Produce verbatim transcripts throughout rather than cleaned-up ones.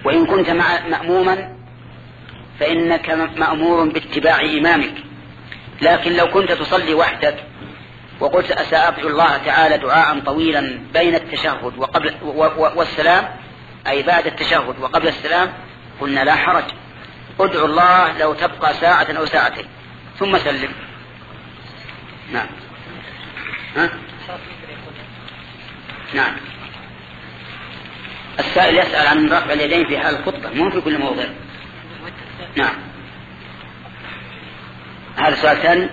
وإن كنت مأموما فإنك مأمور باتباع إمامك. لكن لو كنت تصلي وحدك وقلت سأدعو الله تعالى دعاء طويلا بين التشهد وقبل والسلام، أي بعد التشهد وقبل السلام، قلنا لا حرج، ادعو الله لو تبقى ساعة أو ساعتين ثم سلم. نعم. ها؟ نعم. السائل يسأل عن رفع اليدين في حال الخطبة، مو في كل موضع. نعم. هذا سؤال ثاني.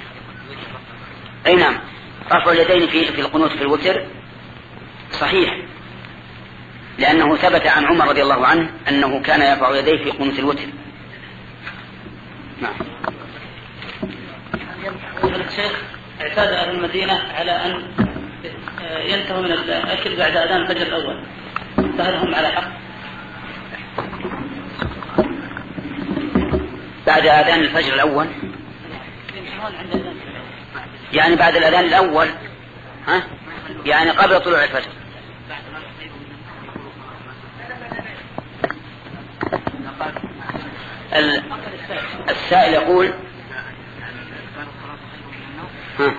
أي نعم، رفع اليدين في في القنوت في الوتر صحيح، لأنه ثبت عن عمر رضي الله عنه أنه كان يرفع يديه في قنوت الوتر. نعم. الشيخ اعتاد أهل المدينة على أن ينتهوا من الأكل بعد أذان الفجر الأول، فهل هم على حق؟ بعد أذان الفجر الأول يعني بعد الأذان الأول، ها؟ يعني قبل طلوع الفجر. السائل يقول ها.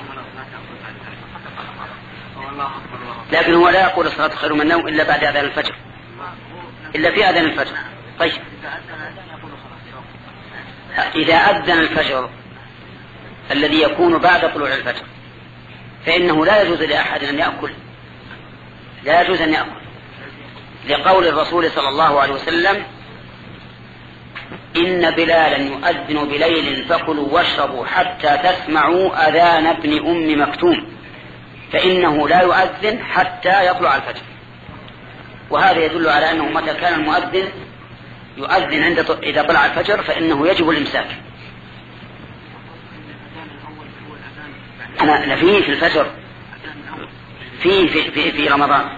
لكن هو لا يقول الصلاة خير من النوم إلا بعد أذان الفجر، إلا في أذان الفجر. طيب إذا أذن الفجر الذي يكون بعد طلوع الفجر فإنه لا يجوز لأحد أن يأكل، لا يجوز أن يأكل، لقول الرسول صلى الله عليه وسلم: إن بلالا يؤذن بليل فكلوا واشربوا حتى تسمعوا أذان ابن أم مكتوم، فإنه لا يؤذن حتى يطلع الفجر. وهذا يدل على أنه متى كان المؤذن يؤذن عند إذا طلع الفجر فإنه يجب الإمساك. أنا فيه في الفجر، فيه في, في, في رمضان،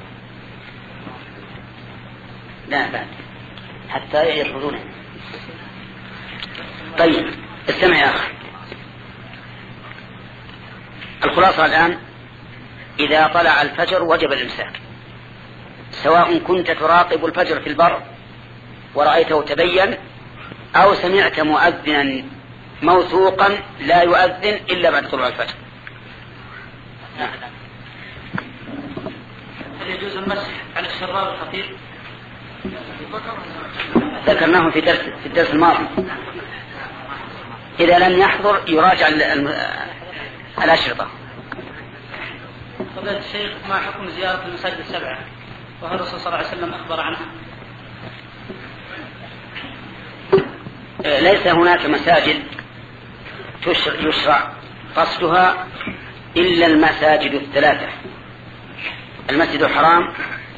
لا بعد حتى يدخلونه. طيب استمع يا أخي، الخلاصة الآن: إذا طلع الفجر وجب الإمساك، سواء كنت تراقب الفجر في البر ورأيته تبين، أو سمعت مؤذنا موثوقا لا يؤذن إلا بعد طلوع الفجر. هل يجوز المسح على الشراب الخفيف؟ ذكرناه في درس في الدرس الماضي. إذا لم يحضر يراجع الأشرطة. فضيلة الشيخ، ما حكم زيارة المساجد السبعة وهل الرسول صلى الله عليه وسلم أخبر عنها؟ ليس هناك مساجد يشرع قصدها إلا المساجد الثلاثة: المسجد الحرام،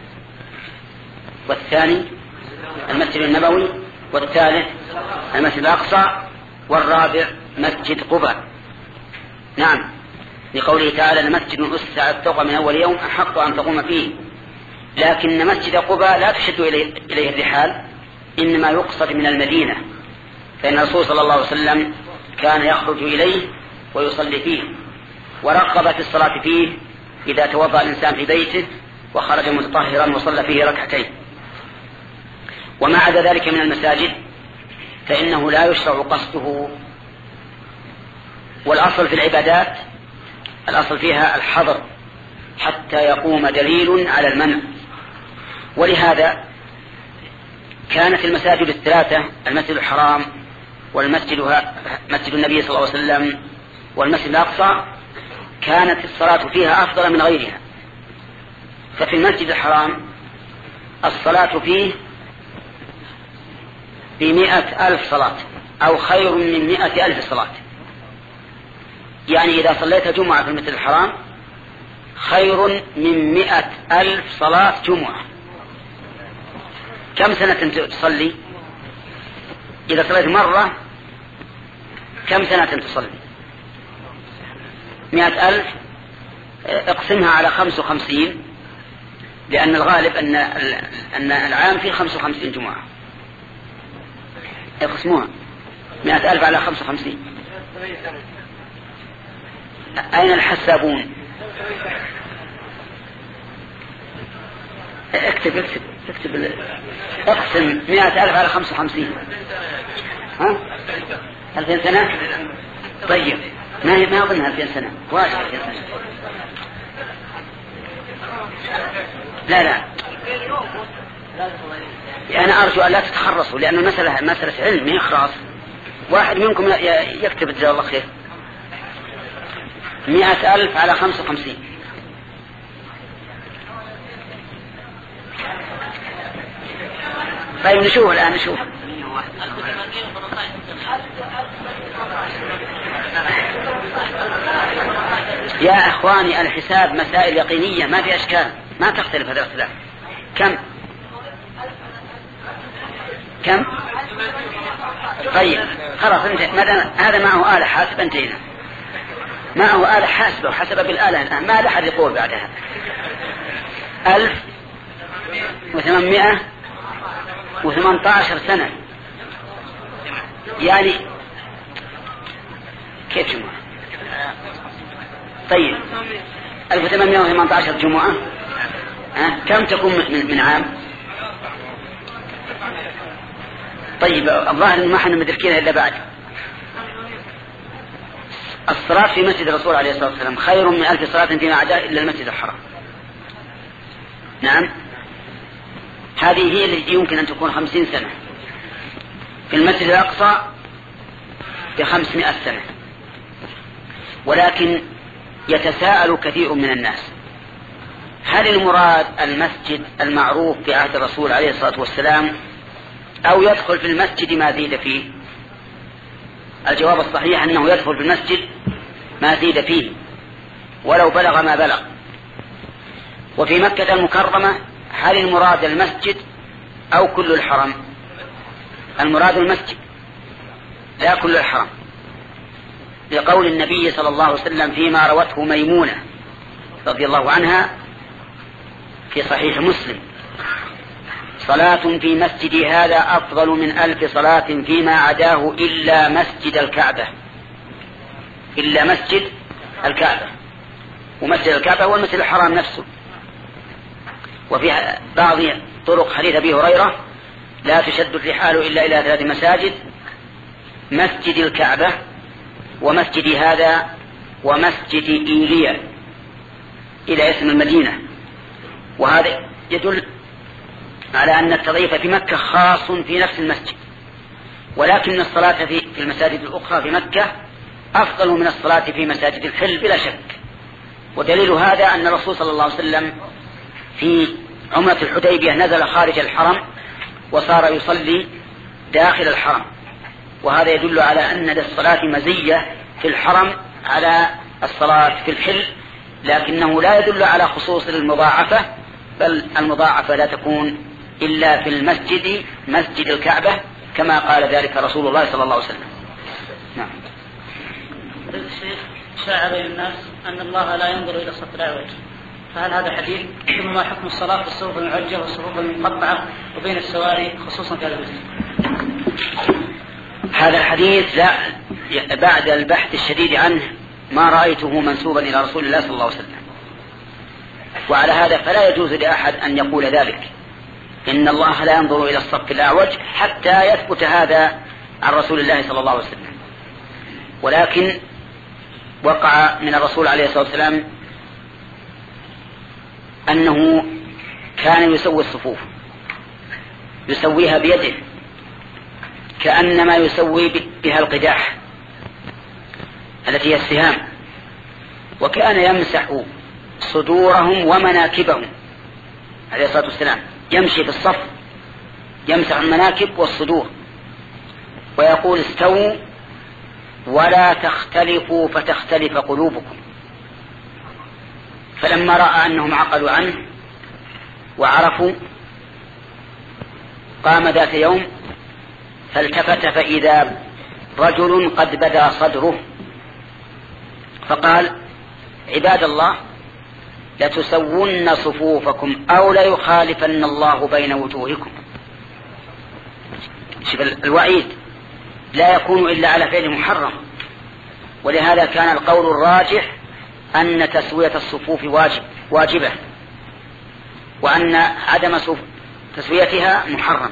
والثاني المسجد النبوي، والثالث المسجد الأقصى، والرابع مسجد قباء. نعم، لقوله تعالى: المسجد أسس على التقوى من أول يوم أحق أن تقوم فيه. لكن مسجد قباء لا تشد إليه الرحال، إنما يقصد من المدينة، فإن الرسول صلى الله عليه وسلم كان يخرج إليه ويصلي فيه، ورغب في الصلاة فيه إذا توضأ الإنسان في بيته وخرج متطهرا وصلى فيه ركعتين. وما عدا ذلك من المساجد فإنه لا يشرع قصده. والأصل في العبادات الأصل فيها الحظر حتى يقوم دليل على المنع. ولهذا كانت المساجد الثلاثة: المسجد الحرام، والمسجد مسجد النبي صلى الله عليه وسلم، والمسجد الأقصى، كانت الصلاة فيها أفضل من غيرها. ففي المسجد الحرام الصلاة فيه بمئة ألف صلاة، أو خير من مئة ألف صلاة. يعني إذا صليت جمعة في المسجد الحرام خير من مئة ألف صلاة جمعة. كم سنة تصلي؟ إذا صليت مرة كم سنة تصلي؟ مئة ألف اقسمها على خمس وخمسين، لأن الغالب أن أن العام فيه خمس وخمسين جمعة. اقسموها مئة ألف على خمس وخمسين. أين الحسابون؟ اكتب اكتب اكتب اقسم مئة ألف على خمسة وخمسين. ها؟ ألفين سنة. طيب ما هي ما أظنها ألفين سنة. واجب ألفين سنة. لا لا أنا أرجو أن لا تتخرصوا لأنه مسألة مسألة علم يخرص. واحد منكم يكتب جزاه الله خير. مئة ألف على خمسة وخمسين. طيب نشوف الآن نشوف. يا أخواني الحساب مسائل يقينية ما في أشكال ما تختلف هذا الاختلاف. كم كم طيب خلاص هذا معه آلة حاسبة انتهينا. معه آلة حاسبة وحسب بالآلة الآن ما لحد يقول بعدها. ألف وثمانمائة وثمانية عشر سنة يعني كيف جمعة؟ طيب ألف وثمانمائة وثمانية عشر جمعة أه؟ كم تكون من, من عام؟ طيب الظاهر ما احنا مدركينها إلا بعد. الصلاة في مسجد الرسول عليه الصلاة والسلام خير من ألف صلاة فيما عدا إلا المسجد الحرام. نعم هذه هي التي يمكن أن تكون خمسين سنة. في المسجد الأقصى بخمسمائة سنة. ولكن يتساءل كثير من الناس هل المراد المسجد المعروف في عهد الرسول عليه الصلاة والسلام أو يدخل في المسجد ما زيد فيه؟ الجواب الصحيح أنه يدخل في المسجد ما زيد فيه ولو بلغ ما بلغ. وفي مكة المكرمة هل المراد المسجد أو كل الحرم؟ المراد المسجد لا كل الحرم، لقول النبي صلى الله عليه وسلم فيما روته ميمونة رضي الله عنها في صحيح مسلم: صلاة في مسجد هذا أفضل من ألف صلاة فيما عداه إلا مسجد الكعبة. إلا مسجد الكعبة، ومسجد الكعبة هو المسجد الحرام نفسه. وفي بعض طرق حديث أبي هريرة: لا تشد الرحال إلا إلى ثلاث مساجد: مسجد الكعبة ومسجد هذا ومسجد إيليا، إلى اسم المدينة. وهذا يدل على أن التضعيف في مكة خاص في نفس المسجد، ولكن الصلاة في المساجد الأخرى في مكة أفضل من الصلاة في مساجد الحل بلا شك. ودليل هذا أن الرسول صلى الله عليه وسلم في عمرة الحديبية نزل خارج الحرم وصار يصلي داخل الحرم، وهذا يدل على أن للصلاة مزية في الحرم على الصلاة في الحل، لكنه لا يدل على خصوص المضاعفة، بل المضاعفة لا تكون إلا في المسجد مسجد الكعبة كما قال ذلك رسول الله صلى الله عليه وسلم. نعم. الشيخ شاع بين الناس أن الله لا ينظر إلى الصف الأعوج، فهل هذا حديث؟ ثم ما حكم الصلاة في الصفوف المعجة والصفوف المقطعة وبين السواري خصوصا في هذا المسجد؟ هذا الحديث لا بعد البحث الشديد عنه ما رأيته منسوبا إلى رسول الله صلى الله عليه وسلم، وعلى هذا فلا يجوز لأحد أن يقول ذلك إن الله لا ينظر إلى الصف الأعوج حتى يثبت هذا عن رسول الله صلى الله عليه وسلم. ولكن وقع من الرسول عليه الصلاة والسلام أنه كان يسوي الصفوف، يسويها بيده كأنما يسوي بها القداح التي هي السهام، وكان يمسح صدورهم ومناكبهم عليه الصلاة والسلام، يمشي في الصف يمسح المناكب والصدور ويقول: استووا ولا تختلفوا فتختلف قلوبكم. فلما رأى أنهم عقلوا عنه وعرفوا قام ذات يوم فالتفت فإذا رجل قد بدا صدره فقال: عباد الله، لتسون صفوفكم أو ليخالفن الله بين وجوهكم. شوف الوعيد لا يكون إلا على فعل محرم، ولهذا كان القول الراجح أن تسوية الصفوف واجب واجبة، وأن عدم تسويتها محرم،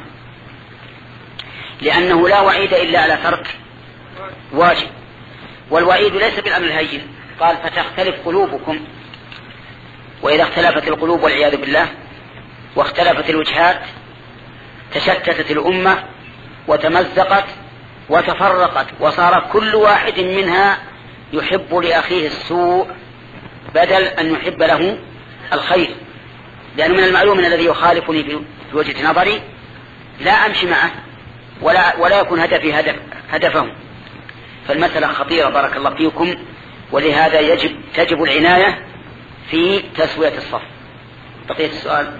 لأنه لا وعيد إلا على ترك واجب، والوعيد ليس بالأمر الهين. قال فتختلف قلوبكم، وإذا اختلفت القلوب والعياذ بالله واختلفت الوجهات تشتتت الأمة وتمزقت وتفرقت، وصار كل واحد منها يحب لأخيه السوء بدل أن يحب له الخير، لأنه من المعلوم أن الذي يخالفني في وجهة نظري لا أمشي معه ولا, ولا يكون هدفي هدف هدفهم. فالمسألة خطيرة بارك الله فيكم، ولهذا يجب تجب العناية في تسوية الصف. بقية السؤال.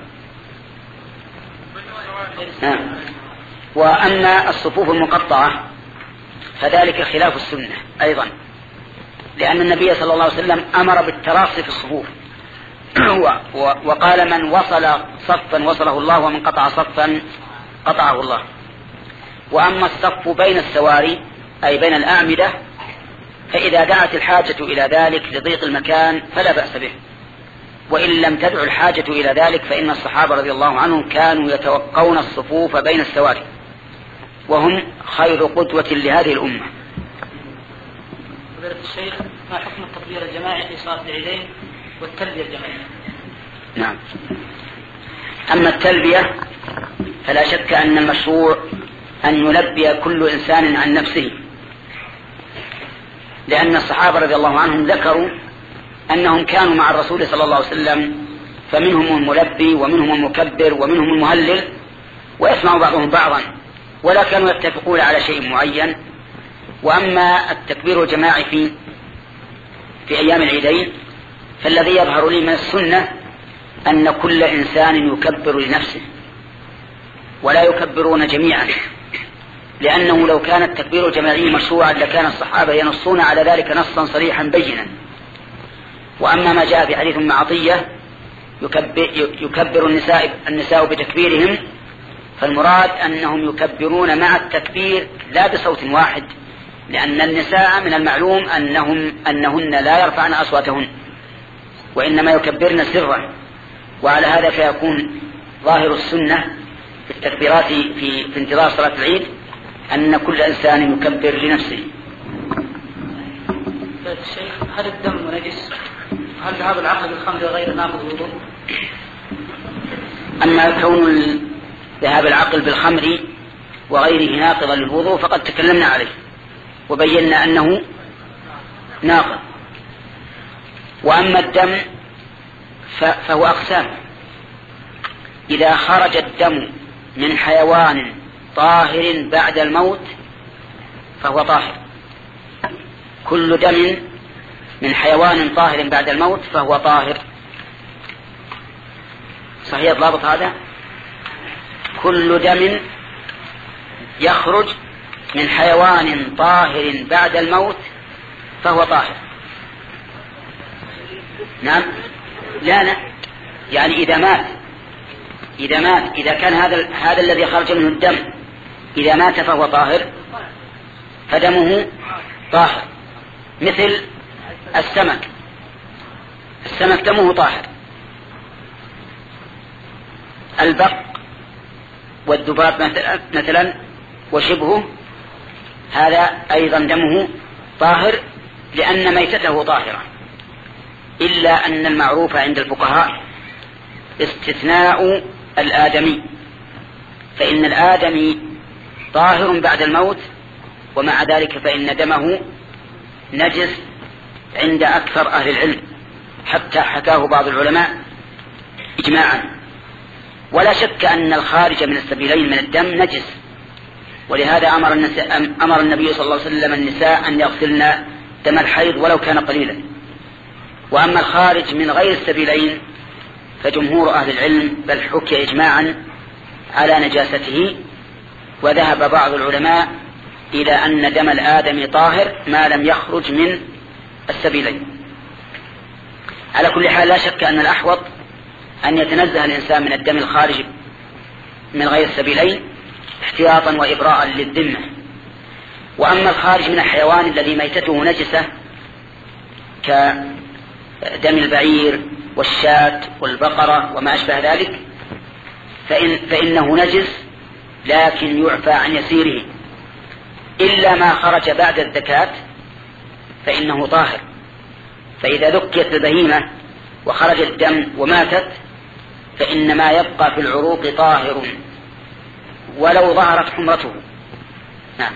آه. وأما الصفوف المقطعة فذلك خلاف السنة أيضا، لأن النبي صلى الله عليه وسلم أمر بالتراصي في الصفوف وقال من وصل صفا وصله الله ومن قطع صفا قطعه الله. وأما الصف بين السواري أي بين الأعمدة فإذا دعت الحاجة إلى ذلك لضيق المكان فلا بأس به، وإن لم تدع الحاجة إلى ذلك فإن الصحابة رضي الله عنهم كانوا يتوقون الصفوف بين السواري، وهم خير قدوة لهذه الأمة. فضيلة الشيخ، ما حكم التكبير الجماعي في صلاة العيدين والتلبية الجماعية؟ نعم. أما التلبية فلا شك أن المشروع أن يلبي كل إنسان عن نفسه، لأن الصحابة رضي الله عنهم ذكروا أنهم كانوا مع الرسول صلى الله عليه وسلم فمنهم الملبي ومنهم المكبر ومنهم المهلل ويسمع بعضهم بعضا، ولا كانوا يتفقون على شيء معين. وأما التكبير الجماعي في في أيام العيدين فالذي يظهر لي من السنة أن كل إنسان يكبر لنفسه ولا يكبرون جميعا، لأنه لو كان التكبير الجماعي مشروعا لكان الصحابة ينصون على ذلك نصا صريحا بينا. وأما ما جاء في حديث معطية يكبر, يكبر النساء, النساء بتكبيرهم، فالمراد أنهم يكبرون مع التكبير لا بصوت واحد، لأن النساء من المعلوم أنهم أنهن لا يرفعن أصواتهن وإنما يكبرن سرا. وعلى هذا فيكون ظاهر السنة في التكبيرات في, في انتظار صلاة العيد أن كل إنسان يكبر لنفسه. الشيخ، هل الدم نجس؟ هل ذهاب العقل بالخمر غير ناقض الوضوء؟ أما كون ذهاب العقل بالخمر وغيره ناقضا للوضوء فقد تكلمنا عليه وبينا أنه ناقض. وأما الدم فهو أقسام. إذا خرج الدم من حيوان طاهر بعد الموت فهو طاهر. كل دم من حيوان طاهر بعد الموت فهو طاهر. صحيح الضابط هذا؟ كل دم يخرج من حيوان طاهر بعد الموت فهو طاهر. نعم. لا لا يعني إذا مات إذا مات إذا كان هذا هذا الذي خرج منه الدم إذا مات فهو طاهر فدمه طاهر، مثل السمك. السمك دمه طاهر. البق والذباب مثلا وشبهه هذا أيضا دمه طاهر لأن ميتته طاهرة، إلا أن المعروف عند الفقهاء استثناء الآدمي، فإن الآدمي طاهر بعد الموت، ومع ذلك فإن دمه نجس عند أكثر أهل العلم، حتى حكاه بعض العلماء إجماعا. ولا شك أن الخارج من السبيلين من الدم نجس، ولهذا أمر, أمر النبي صلى الله عليه وسلم النساء أن يغسلن دم الحيض ولو كان قليلا. وأما الخارج من غير السبيلين فجمهور أهل العلم بل حكي إجماعا على نجاسته، وذهب بعض العلماء إلى أن دم الآدم طاهر ما لم يخرج من السبيلين. على كل حال لا شك أن الأحوط أن يتنزه الإنسان من الدم الخارج من غير السبيلين احتياطا وإبراء للذمة. وأما الخارج من الحيوان الذي ميتته نجسة كدم البعير والشاة والبقرة وما أشبه ذلك فإن فإنه نجس، لكن يعفى عن يسيره، إلا ما خرج بعد الزكاة فإنه طاهر. فإذا ذكيت البهيمة وخرج الدم وماتت فإن ما يبقى في العروق طاهر ولو ظهرت حمرته. نعم.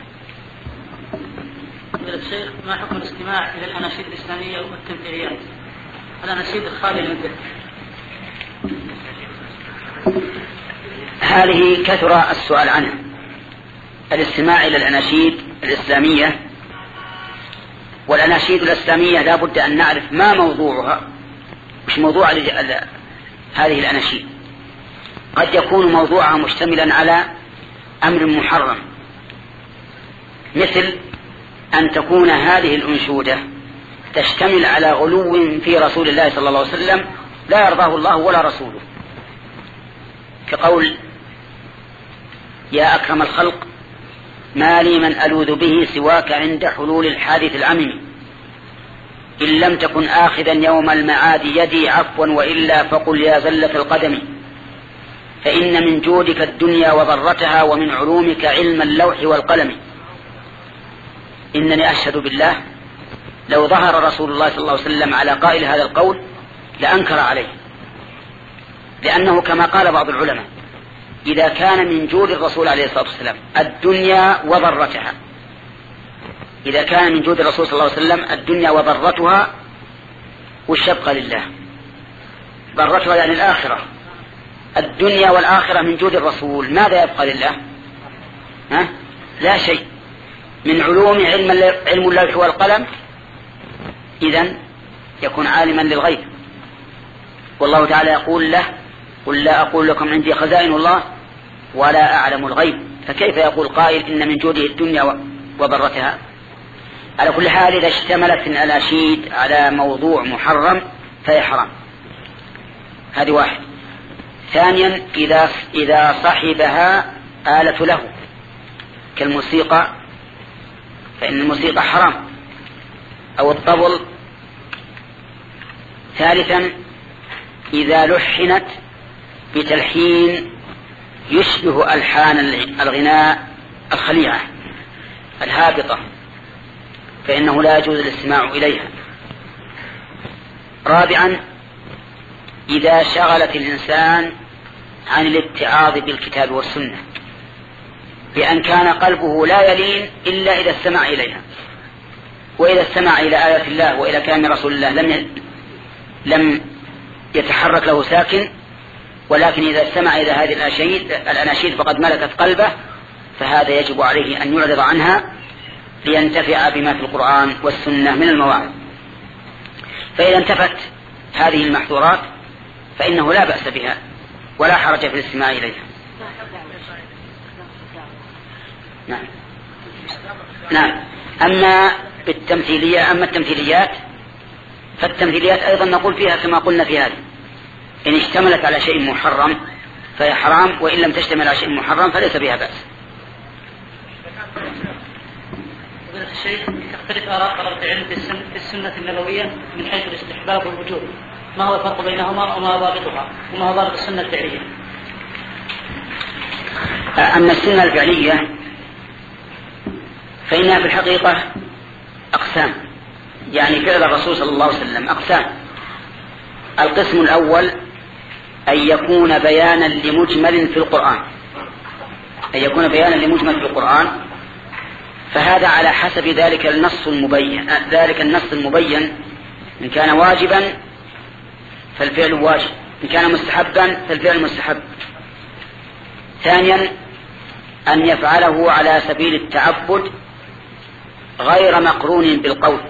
الشيخ، ما حكم الاستماع إلى الأناشيد الإسلامية والتمثيليات؟ الأناشيد الخالية من الذكر. هذه كثر السؤال عنها. الاستماع إلى الأناشيد الإسلامية، والأناشيد الإسلامية لا بد أن نعرف ما موضوعها، مش موضوع هذه الأناشيد. قد يكون موضوعها مشتملا على أمر محرم، مثل أن تكون هذه الأنشودة تشتمل على غلو في رسول الله صلى الله عليه وسلم لا يرضاه الله ولا رسوله، كقول يا أكرم الخلق ما لي من ألوذ به سواك عند حلول الحادث العمم، إن لم تكن آخذا يوم المعاد يدي عفوا وإلا فقل يا زلة القدم، فإن من جودك الدنيا وضرتها ومن علومك علم اللوح والقلم. إنني أشهد بالله لو ظهر رسول الله صلى الله عليه وسلم على قائل هذا القول لأنكر عليه، لأنه كما قال بعض العلماء إذا كان من جود الرسول عليه الصلاة والسلام الدنيا وضرتها، إذا كان من جود الرسول صلى الله عليه وسلم الدنيا وضرتها، وش يبقى لله؟ ضرتها يعني الآخرة. الدنيا والآخرة من جود الرسول، ماذا يبقى لله؟ ها؟ لا شيء. من علوم علم علم اللوح والقلم، إذن يكون عالما للغيب، والله تعالى يقول له قل لا أقول لكم عندي خزائن الله ولا أعلم الغيب، فكيف يقول قائل إن من جوده الدنيا وضرتها؟ على كل حال إذا اشتملت الأناشيد على موضوع محرم فهي حرام. هذه واحد. ثانيا إذا, إذا صحبها آلة له كالموسيقى فإن الموسيقى حرام، أو الطبل. ثالثا إذا لحنت بتلحين يشبه ألحان الغناء الخليعة الهابطة فإنه لا يجوز الاستماع إليها. رابعا إذا شغلت الإنسان عن الاتعاظ بالكتاب والسنة بأن كان قلبه لا يلين إلا إذا استمع إليها، وإذا استمع إلى آيات الله وإلى كلام رسول الله لم لم يتحرك له ساكن، ولكن إذا استمع إلى هذه الأناشيد الأناشيد فقد ملكت قلبه، فهذا يجب عليه أن يعرض عنها لينتفع بما في القرآن والسنة من المواعظ. فإذا انتفت هذه المحظورات فإنه لا بأس بها ولا حرج في الاستماع إليها. نعم. نعم. أما بالتمثيلية أما التمثيليات فالتمثيليات أيضا نقول فيها كما قلنا في هذه، إن اشتملت على شيء محرم فهي حرام، وإن لم تشتمل على شيء محرم فليس بها بأس. الشيخ تختلف آراء طلبة العلم في السنة النبوية من حيث الاستحباب والوجوب، ما هو الفرق بينهما وما ضابطها وما هو ضابط السنة الفعلية؟ أما السنة الفعلية فإنها في الحقيقة أقسام، يعني فعل الرسول صلى الله عليه وسلم أقسام. القسم الأول أن يكون بيانا لمجمل في القرآن، أن يكون بيانا لمجمل في القرآن، فهذا على حسب ذلك النص المبين ذلك النص المبين إن كان واجبا فالفعل واجب، إن كان مستحبا فالفعل مستحب. ثانيا أن يفعله على سبيل التعبد غير مقرون بالقول،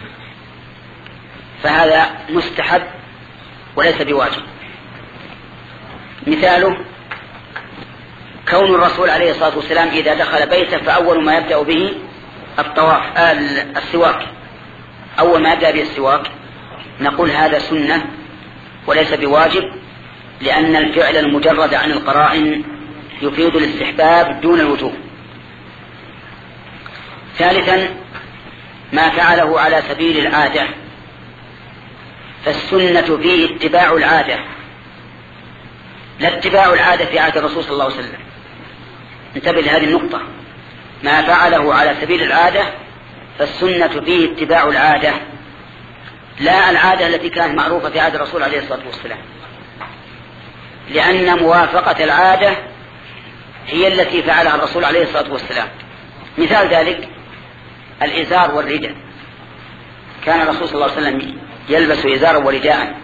فهذا مستحب وليس بواجب. مثاله كون الرسول عليه الصلاة والسلام إذا دخل بيته فأول ما يبدأ به الطواف السواك، أول ما يبدأ به السواك، نقول هذا سنة وليس بواجب، لأن الفعل المجرد عن القرائن يفيد الاستحباب دون الوجوب. ثالثا ما فعله على سبيل العادة، فالسنة فيه اتباع العادة، لا اتباع العادة في عهد الرسول صلى الله عليه وسلم. انتبه لهذه النقطة، ما فعله على سبيل العادة فالسنة فيه اتباع العادة، لا العادة التي كانت معروفة في عهد الرسول عليه الصلاة والسلام، لأن موافقة العادة هي التي فعلها الرسول عليه الصلاة والسلام. مثال ذلك الإزار والرداء، كان الرسول صلى الله عليه وسلم يلبس إزارا ورداء،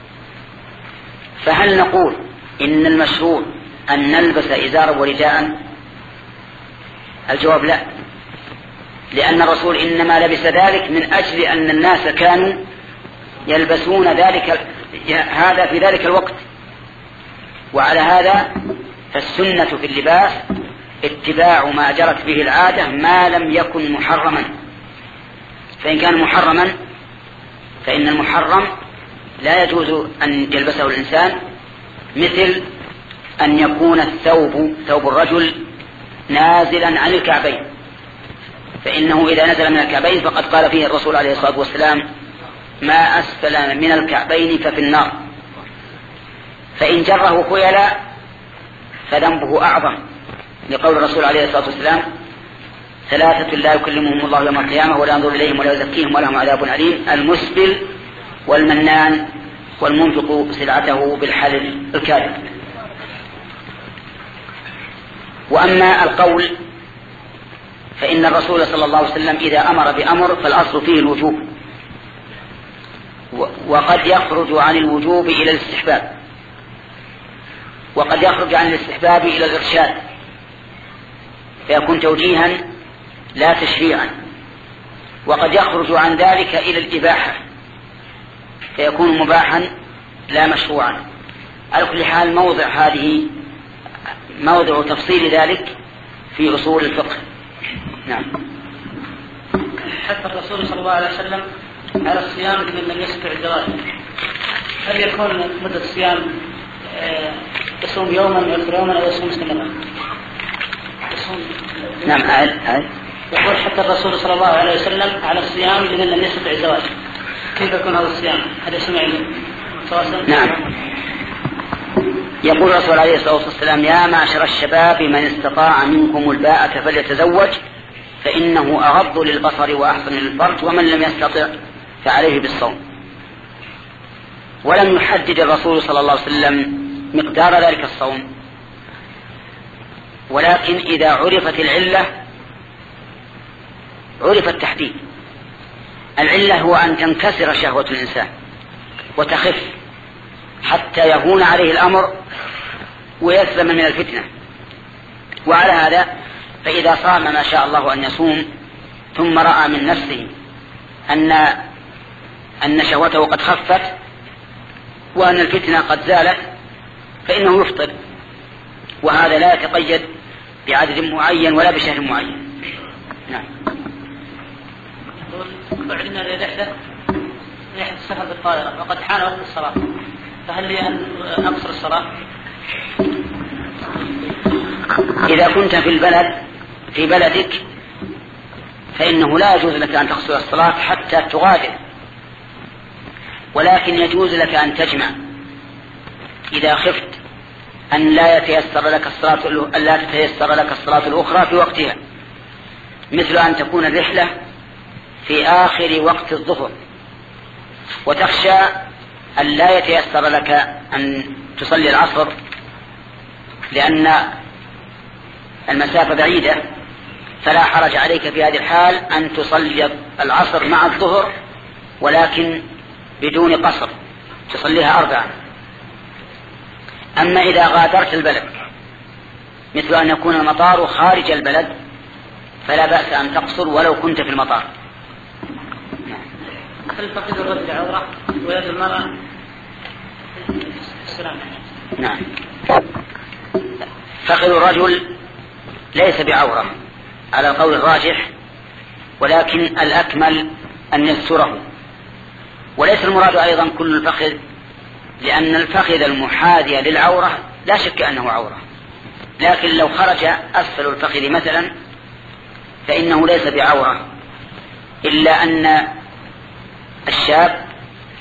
فهل نقول إن المشروع أن نلبس إزارا ورداء؟ الجواب لا، لأن الرسول إنما لبس ذلك من أجل أن الناس كانوا يلبسون ذلك هذا في ذلك الوقت، وعلى هذا فالسنة في اللباس اتباع ما جرت به العادة ما لم يكن محرما. فإن كان محرما فإن المحرم لا يجوز أن يلبسه الإنسان، مثل أن يكون الثوب ثوب الرجل نازلا عن الكعبين، فإنه إذا نزل من الكعبين فقد قال فيه الرسول عليه الصلاة والسلام ما أسفل من الكعبين ففي النار. فإن جره خيلا فذنبه أعظم، لقول الرسول عليه الصلاة والسلام ثلاثة لا يكلمهم الله يوم القيامة ولا ينظر إليهم ولا يزكيهم ولهم عذاب أليم: المسبل والمنان والمنفق سلعته بالحلف الكاذب. وأما القول فإن الرسول صلى الله عليه وسلم إذا أمر بأمر فالأصل فيه الوجوب، وقد يخرج عن الوجوب إلى الاستحباب، وقد يخرج عن الاستحباب إلى الإرشاد فيكون توجيها لا تشريعا، وقد يخرج عن ذلك إلى الإباحة فيكون مباحا لا مشروعا. على كل حال موضع هذه موضع تفصيل ذلك في أصول الفقه. نعم. حتى الرسول صلى الله عليه وسلم على الصيام من لم يستطع الزواج، هل يكون مدة الصيام يصوم يوما ويفطر يوما أو يصوم مستمرا؟ نعم. عاد عاد يقول حتى الرسول صلى الله عليه وسلم على الصيام لمن لم يستطع الزواج، كيف يكون هذا الصيام؟ هل يسمع نعم. يقول الرسول عليه الصلاة والسلام يا معشر الشباب من استطاع منكم الباءة فليتزوج فإنه أغض للبصر وأحسن للفرج ومن لم يستطع فعليه بالصوم. ولم يحدد الرسول صلى الله عليه وسلم مقدار ذلك الصوم، ولكن إذا عرفت العلة عرف التحديد. العلة هو أن تنكسر شهوة الإنسان وتخف حتى يهون عليه الأمر ويسلم من الفتنة. وعلى هذا فإذا صام ما شاء الله أن يصوم ثم رأى من نفسه أن أن شهوته قد خفت وأن الفتنة قد زالت فإنه يفطر، وهذا لا يتقيد بعدد معين ولا بشهر معين. نعم. أعلن لرحلة رحلة السفر بالطائرة وقد حان وقت الصلاة، فهل لي أن أقصر الصلاة؟ إذا كنت في البلد في بلدك فإنه لا يجوز لك أن تقصر الصلاة حتى تغادر، ولكن يجوز لك أن تجمع إذا خفت أن لا يتيسر لك الصلاة أن لا تتيسر لك الصلاة الأخرى في وقتها، مثل أن تكون الرحلة في آخر وقت الظهر وتخشى أن لا يتيسر لك أن تصلي العصر لأن المسافة بعيدة، فلا حرج عليك في هذه الحال أن تصلي العصر مع الظهر ولكن بدون قصر، تصليها أربعة. أما إذا غادرت البلد مثل أن يكون المطار خارج البلد فلا بأس أن تقصر ولو كنت في المطار. هل فقد الرجل عورة ويد المرأة؟ السلام. نعم. فقد الرجل ليس بعورة على القول الراجح، ولكن الأكمل أن يستره، وليس المراد أيضا كل الفخذ، لأن الفخذ المحاذي للعورة لا شك أنه عورة، لكن لو خرج أسفل الفخذ مثلا فإنه ليس بعورة، إلا أن الشاب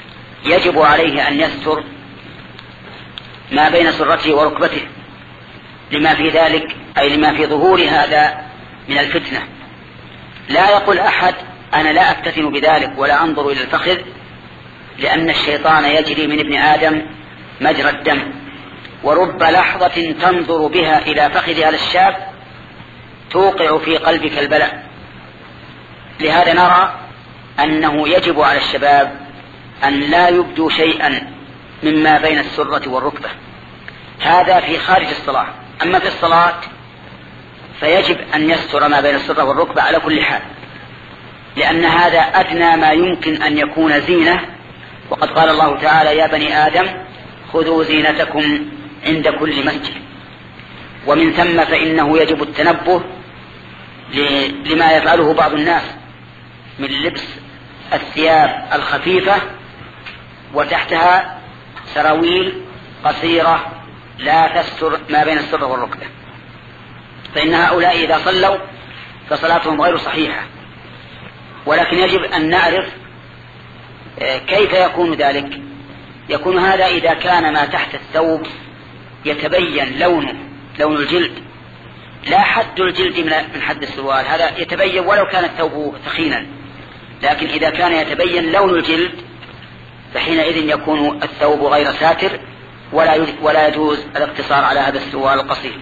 يجب عليه أن يستر ما بين سرته وركبته لما في ذلك، أي لما في ظهور هذا من الفتنة. لا يقول أحد أنا لا أفتتن بذلك ولا أنظر إلى الفخذ، لأن الشيطان يجري من ابن آدم مجرى الدم، ورب لحظة تنظر بها إلى فخذ هذا الشاب توقع في قلبك البلاء. لهذا نرى أنه يجب على الشباب أن لا يبدوا شيئا مما بين السرة والركبة، هذا في خارج الصلاة. أما في الصلاة فيجب أن يستر ما بين السرة والركبة على كل حال، لأن هذا أدنى ما يمكن أن يكون زينة. وقد قال الله تعالى يا بني آدم خذوا زينتكم عند كل مسجد. ومن ثم فإنه يجب التنبه لما يفعله بعض الناس من لبس الثياب الخفيفة وتحتها سراويل قصيرة لا تستر ما بين السرة والركبة، فإن هؤلاء إذا صلوا فصلاتهم غير صحيحة. ولكن يجب أن نعرف كيف يكون ذلك. يكون هذا إذا كان ما تحت الثوب يتبين لونه لون الجلد، لا حد الجلد من حد السروال، هذا يتبين ولو كان الثوب ثخينا، لكن إذا كان يتبين لون الجلد فحينئذ يكون الثوب غير ساتر ولا ولا يجوز الاقتصار على هذا السروال القصير.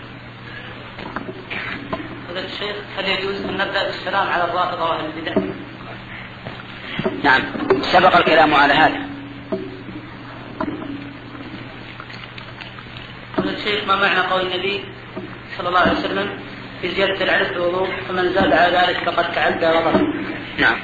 فضيلة الشيخ، هل يجوز أن نبدأ بالسلام على الرافضة وأهل البدع؟ نعم، سبق الكلام على هذا. فضيلة الشيخ، ما معنى قول النبي صلى الله عليه وسلم في زيادة العدد في الوضوء فمن زاد على ذلك فقد تعدى وظلم؟ نعم،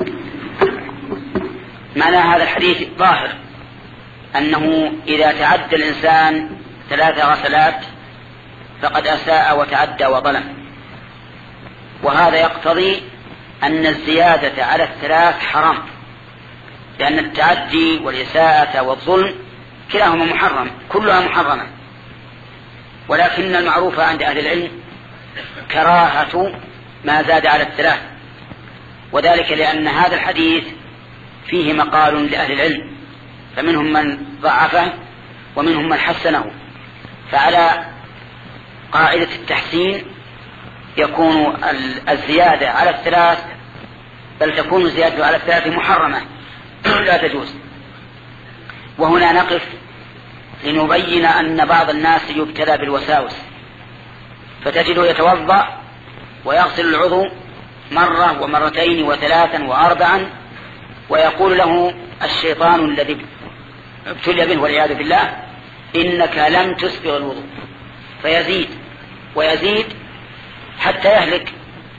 معنى هذا الحديث ظاهر أنه إذا تعدى الإنسان ثلاث غسلات فقد أساء وتعدى وظلم، وهذا يقتضي أن الزيادة على الثلاث حرام، لأن التعدي والإساءة والظلم كلاهما محرم، كلها محرمة. ولكن المعروف عند أهل العلم كراهة ما زاد على الثلاث، وذلك لأن هذا الحديث فيه مقال لأهل العلم، فمنهم من ضعفه ومنهم من حسنه. فعلى قاعدة التحسين يكون الزيادة على الثلاث، بل تكون الزيادة على الثلاث محرمة لا تجوز. وهنا نقف لنبين أن بعض الناس يبتلى بالوساوس، فتجده يتوضأ ويغسل العضو مرة ومرتين وثلاثا وأربعا، ويقول له الشيطان الذي ابتلي به والعياذ بالله إنك لم تسبغ الوضوء، فيزيد ويزيد حتى يهلك.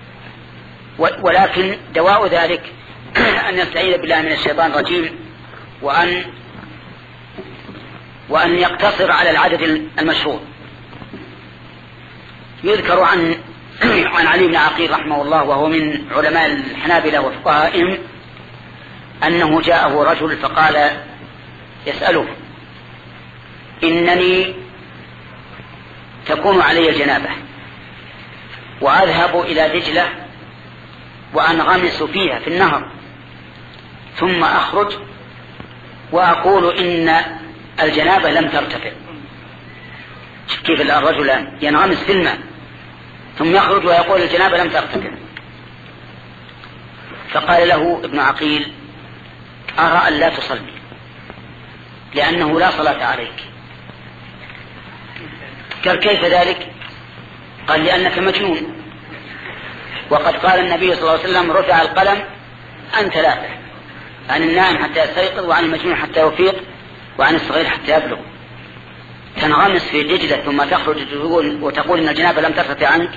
ولكن دواء ذلك أن يستعيذ بالله من الشيطان الرجيم، وأن وأن يقتصر على العدد المشروع. يذكر عن عن علي بن عقيل رحمه الله، وهو من علماء الحنابلة وفقهائهم، أنه جاءه رجل فقال يسأله إنني تكون علي الجنابة وأذهب إلى دجلة وأنغمس فيها في النهر، ثم أخرج وأقول إن الجنابة لم ترتفع. كيف الرجل ينغمس في الماء ثم يخرج ويقول الجنابة لم ترتفع؟ فقال له ابن عقيل أرى أن لا تصلي لأنه لا صلاة عليك. قال كيف ذلك؟ قال لأنك مجنون، وقد قال النبي صلى الله عليه وسلم رفع القلم عن ثلاثة: عن النائم حتى يستيقظ، وعن المجنون حتى يفيق، وعن الصغير حتى يبلغ. تنغمس في دجلة ثم تخرج وتقول إن الجنابة لم ترتفع عنك؟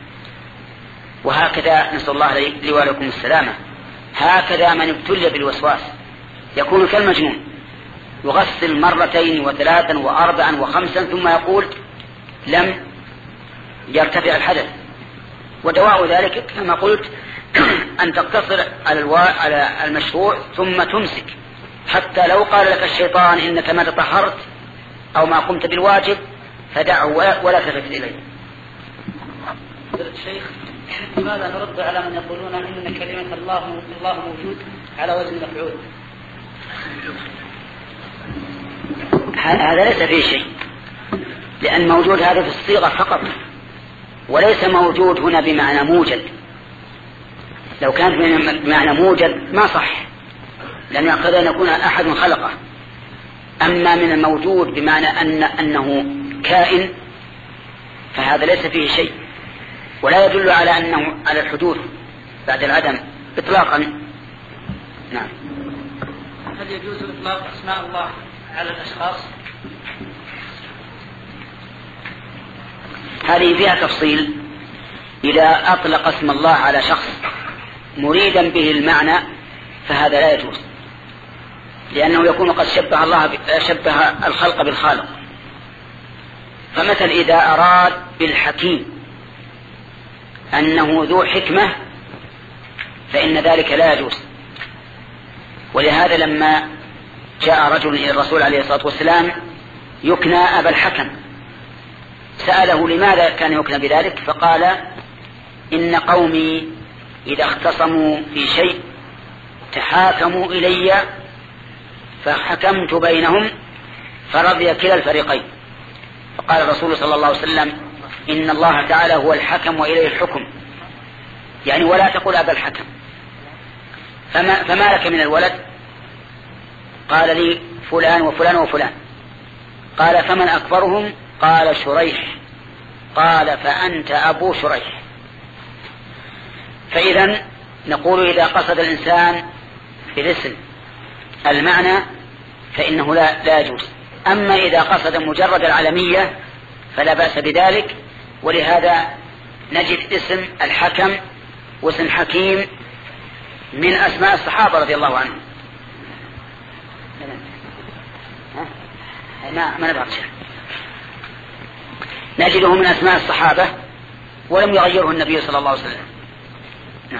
وهكذا نسأل الله لي ولكم السلامة. هكذا من ابتلي بالوسواس يكون كالمجنون، يغسل مرتين وثلاثا وأربعا وخمسا ثم يقول لم يرتفع الحدث. ودواء ذلك كما قلت أن تقتصر على الوا... على المشروع ثم تمسك، حتى لو قال لك الشيطان إنك ما تطهرت أو ما قمت بالواجب فدعه ولا تلتفت إليه. الشيخ، لماذا نرد على من يقولون إن كلمة الله الله موجود على وزن مفعول؟ هذا ليس فيه شيء، لأن موجود هذا في الصيغة فقط، وليس موجود هنا بمعنى موجد. لو كان بمعنى موجد ما صح، لأن يقتضي أن يكون أحد خلقه. أما من الموجود بمعنى أن أنه كائن فهذا ليس فيه شيء، ولا يدل على أنه على الحدوث بعد العدم إطلاقا. نعم. هل يجوز إطلاق أسماء الله على الأشخاص؟ هذه فيها تفصيل. إذا أطلق اسم الله على شخص مريدا به المعنى فهذا لا يجوز، لأنه يكون قد شبه الله شبه الخلق بالخالق. فمثل إذا أراد بالحكيم أنه ذو حكمة فإن ذلك لا يجوز. ولهذا لما جاء رجل إلى الرسول عليه الصلاة والسلام يكنى أبا الحكم سأله لماذا كان يكنى بذلك، فقال إن قومي إذا اختصموا في شيء تحاكموا إلي فحكمت بينهم فرضي كلا الفريقين. فقال الرسول صلى الله عليه وسلم إن الله تعالى هو الحكم وإليه الحكم، يعني ولا تقول أبا الحكم. فما, فما لك من الولد؟ قال لي فلان وفلان وفلان. قال فمن أكبرهم؟ قال شريح. قال فأنت أبو شريح. فإذا نقول إذا قصد الإنسان بالاسم المعنى فإنه لا, لا يجوز. أما إذا قصد مجرد العلمية فلا بأس بذلك. ولهذا نجد اسم الحكم واسم حكيم من أسماء الصحابة رضي الله عنهم. ما ما نبغى شيء، نجده من أسماء الصحابة ولم يغيره النبي صلى الله عليه وسلم. نعم.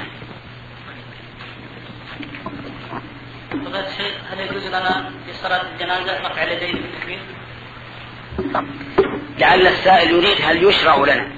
هل يجوز لنا في صلاة الجنازة رفع اليدين في التكبير؟ لعل السائل يريد هل يشرع لنا،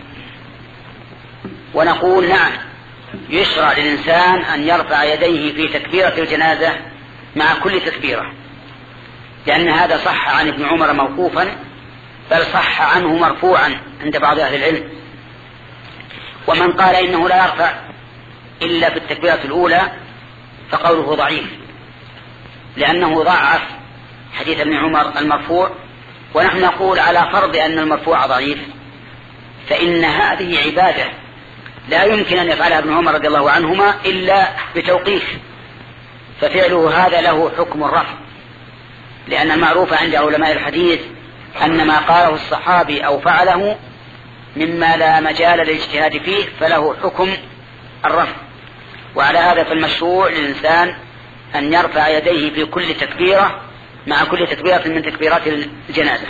ونقول نعم يشرع للإنسان أن يرفع يديه في تكبيرة الجنازة مع كل تكبيرة، لأن هذا صح عن ابن عمر موقوفا، بل صح عنه مرفوعا عند بعض أهل العلم. ومن قال إنه لا يرفع إلا في التكبيرة الأولى فقوله ضعيف، لأنه ضعف حديث ابن عمر المرفوع. ونحن نقول على فرض أن المرفوع ضعيف فإن هذه عبادة لا يمكن أن يفعلها ابن عمر رضي الله عنهما إلا بتوقيف، ففعله هذا له حكم الرفع، لأن المعروف عند علماء الحديث أن ما قاله الصحابي أو فعله مما لا مجال للاجتهاد فيه فله حكم الرفع. وعلى هذا فالمشروع للإنسان أن يرفع يديه في كل تكبيرة مع كل تكبيرة من تكبيرات الجنازة.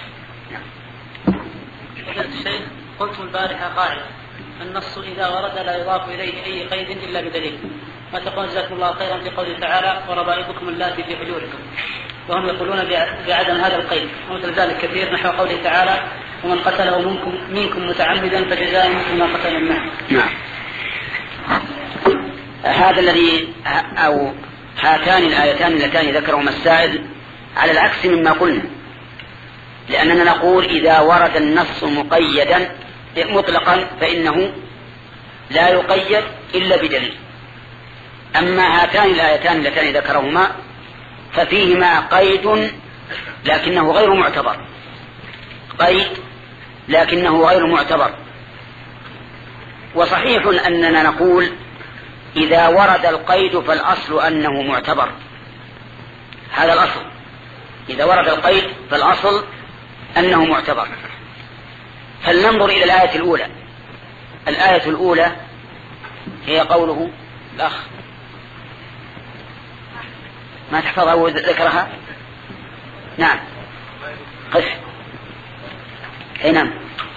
الشيخ قلت البارحة قاعدة النص إذا ورد لا يضاف إليه أي قيد إلا بدليل، ما تقول جزاكم الله خيرا في قوله تعالى وربائبكم اللاتي في حجوركم، وهم يقولون بعدم هذا القيد، ومثل ذلك كثير نحو قوله تعالى ومن قتله منكم, منكم متعمدا فجزاء مثل ما قتل منه. نعم. هذا الذي أو هاتان الآيتان اللتان ذكرهما السائل على العكس مما قلنا، لأننا نقول إذا ورد النص مقيدا مطلقا فإنه لا يقيد إلا بدليل. أما هاتان الآيتان اللتان ذكرهما ففيهما قيد لكنه غير معتبر، قيد لكنه غير معتبر. وصحيح أننا نقول إذا ورد القيد فالأصل أنه معتبر، هذا الأصل. إذا ورد القيد فالأصل أنه معتبر. فلننظر إلى الآية الأولى. الآية الأولى هي قوله الأخ ما تحفظها وذكرها. نعم قف. أي نعم.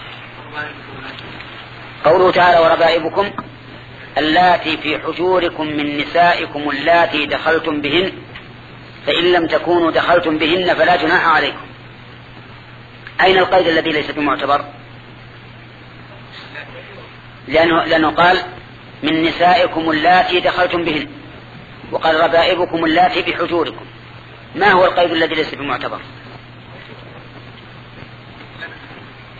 قوله تعالى وربائبكم اللاتي في حجوركم من نسائكم اللاتي دخلتم بهن فإن لم تكونوا دخلتم بهن فلا جناح عليكم. أين القيد الذي ليس بمعتبر؟ لأنه, لأنه قال من نسائكم اللاتي دخلتم بهن، وقال ربائبكم اللاتي بحجوركم. ما هو القيد الذي ليس بمعتبر؟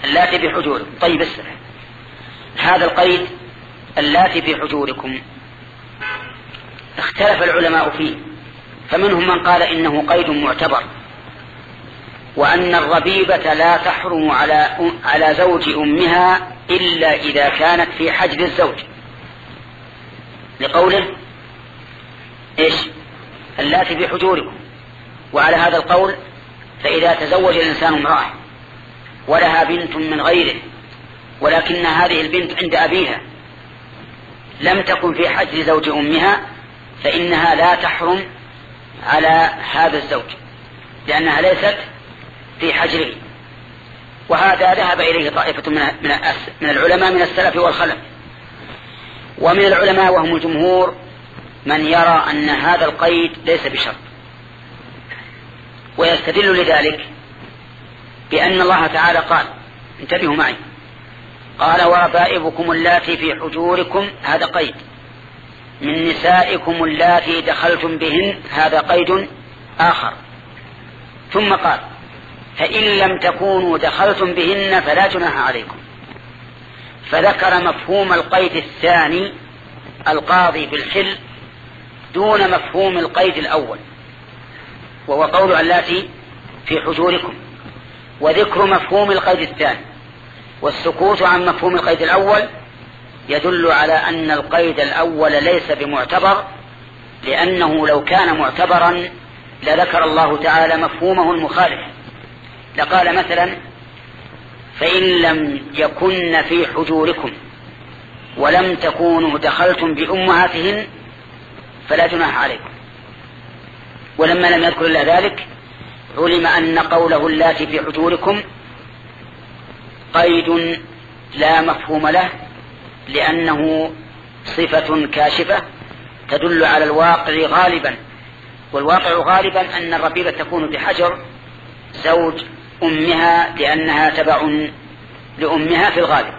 اللاتي في حجوركم. طيب اسمع، هذا القيد اللاتي في حجوركم اختلف العلماء فيه، فمنهم من قال إنه قيد معتبر، وأن الربيبة لا تحرم على على زوج أمها إلا إذا كانت في حجر الزوج، لقوله إيش اللاتي في حجوركم. وعلى هذا القول فإذا تزوج الإنسان امرأة ولها بنت من غيره، ولكن هذه البنت عند أبيها لم تكن في حجر زوج أمها، فإنها لا تحرم على هذا الزوج لأنها ليست في حجره. وهذا ذهب إليه طائفة من العلماء من السلف والخلف. ومن العلماء وهم الجمهور من يرى أن هذا القيد ليس بشرط، ويستدل لذلك بأن الله تعالى قال، انتبهوا معي، قال وربائبكم اللاتي في حجوركم، هذا قيد. من نسائكم اللاتي دخلتم بهن، هذا قيد آخر. ثم قال فإن لم تكونوا دخلتم بهن فلا جناح عليكم. فذكر مفهوم القيد الثاني القاضي بالحل دون مفهوم القيد الأول، وهو قول اللاتي في حجوركم، وذكر مفهوم القيد الثاني والسكوت عن مفهوم القيد الأول يدل على أن القيد الأول ليس بمعتبر، لأنه لو كان معتبرا لذكر الله تعالى مفهومه المخالف، لقال مثلا فإن لم يكن في حجوركم ولم تكونوا دخلتم بأمهاتهن فلا جناح عليكم. ولما لم يذكر إلا ذلك علم أن قوله اللاتي في حجوركم قيد لا مفهوم له، لأنه صفة كاشفة تدل على الواقع غالبا، والواقع غالبا أن الربيبة تكون بحجر زوج أمها لأنها تبع لأمها في الغالب.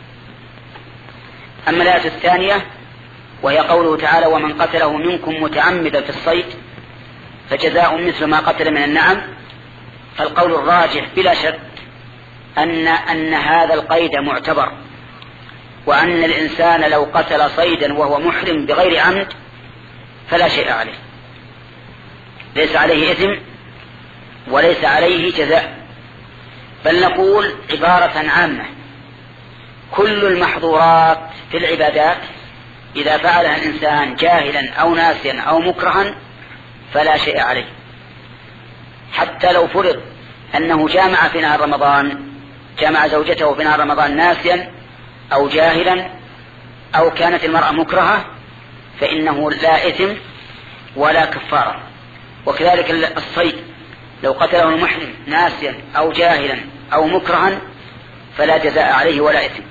أما الآية الثانية وهي قوله تعالى ومن قتله منكم متعمدا في الصيد فجزاء مثل ما قتل من النعم، فالقول الراجح بلا شك أن, أن هذا القيد معتبر، وأن الإنسان لو قتل صيدا وهو محرم بغير عمد فلا شيء عليه، ليس عليه إثم وليس عليه جزاء، بل نقول عبارة عامة كل المحظورات في العبادات إذا فعلها الإنسان جاهلا أو ناسيا أو مكرها فلا شيء عليه. حتى لو فرض أنه جامع في نهار رمضان، جامع زوجته في نهار رمضان ناسيا أو جاهلا أو كانت المرأة مكرهة فإنه لا إثم ولا كفارة. وكذلك الصيد لو قتله المحرم ناسيا أو جاهلا أو مكرها فلا جزاء عليه ولا إثم.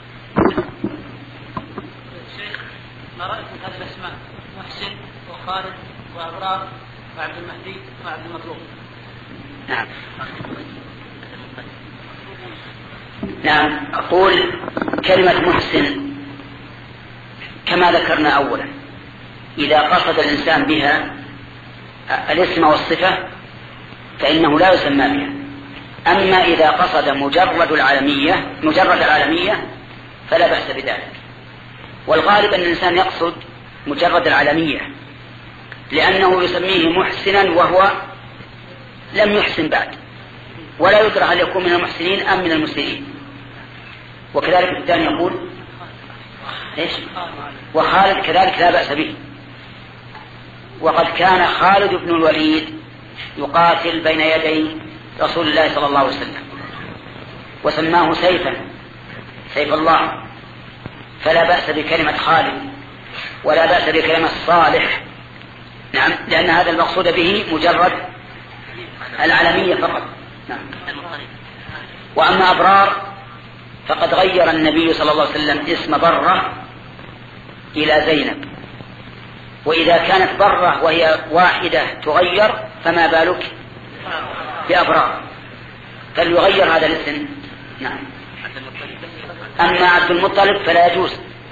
ما رأيكم هذه الأسماء محسن وخالد وأبرار وعبد المهدي وعبد المطلوب؟ نعم نعم أقول كلمة محسن كما ذكرنا أولا إذا قصد الإنسان بها الاسم والصفة فإنه لا يسمى بها. أما إذا قصد مجرد العالمية مجرد العالمية فلا بأس بذلك. والغالب أن الإنسان يقصد مجرد العالمية لأنه يسميه محسنا وهو لم يحسن بعد، ولا يدرى هل يكون من المحسنين أم من المسيئين. وكذلك الثاني يقول إيش؟ وخالد كذلك لا بأس به. وقد كان خالد بن الوليد يقاتل بين يدي رسول الله صلى الله عليه وسلم وسماه سيفا سيف الله، فلا بأس بكلمة خالد ولا بأس بكلمة صالح. نعم، لأن هذا المقصود به مجرد العالمية فقط. نعم. وأما أبرار فقد غير النبي صلى الله عليه وسلم اسم برة إلى زينب، وإذا كانت برة وهي واحدة تغير فما بالك بأبرار، فليغير هذا الاسم. نعم. أما عبد المطلب فلا يجوز،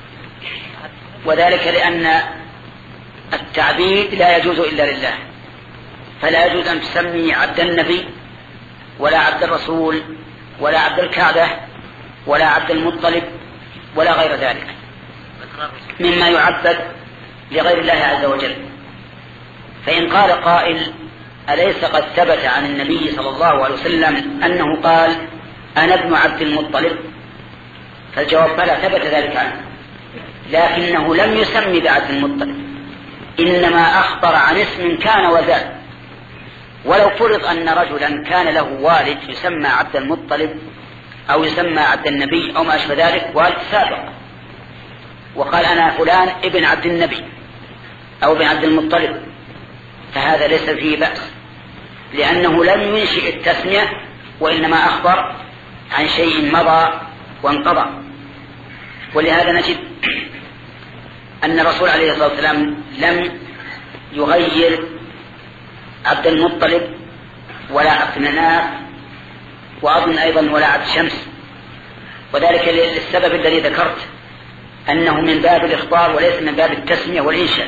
وذلك لأن التعبيد لا يجوز إلا لله، فلا يجوز أن تسمي عبد النبي ولا عبد الرسول ولا عبد الكعبة ولا عبد المطلب ولا غير ذلك مما يعبد لغير الله عز وجل. فإن قال قائل أليس قد ثبت عن النبي صلى الله عليه وسلم أنه قال أنا ابن عبد المطلب؟ فالجواب بلى، ثبت ذلك عنه، لكنه لم يسمي بعبد المطلب، إنما أخبر عن اسم كان وزاد. ولو فرض أن رجلا كان له والد يسمى عبد المطلب أو يسمى عبد النبي أو ما أشبه ذلك، والد سابق، وقال أنا فلان ابن عبد النبي أو ابن عبد المطلب، فهذا ليس فيه بأس، لأنه لم ينشئ التسمية وإنما أخبر عن شيء مضى وانقضى. ولهذا نجد أن الرسول عليه الصلاة والسلام لم يغير عبد المطلب ولا عبد مناف، وأظن أيضا ولا عبد شمس، وذلك للسبب الذي ذكرت، أنه من باب الإخبار وليس من باب التسمية والإنشاء.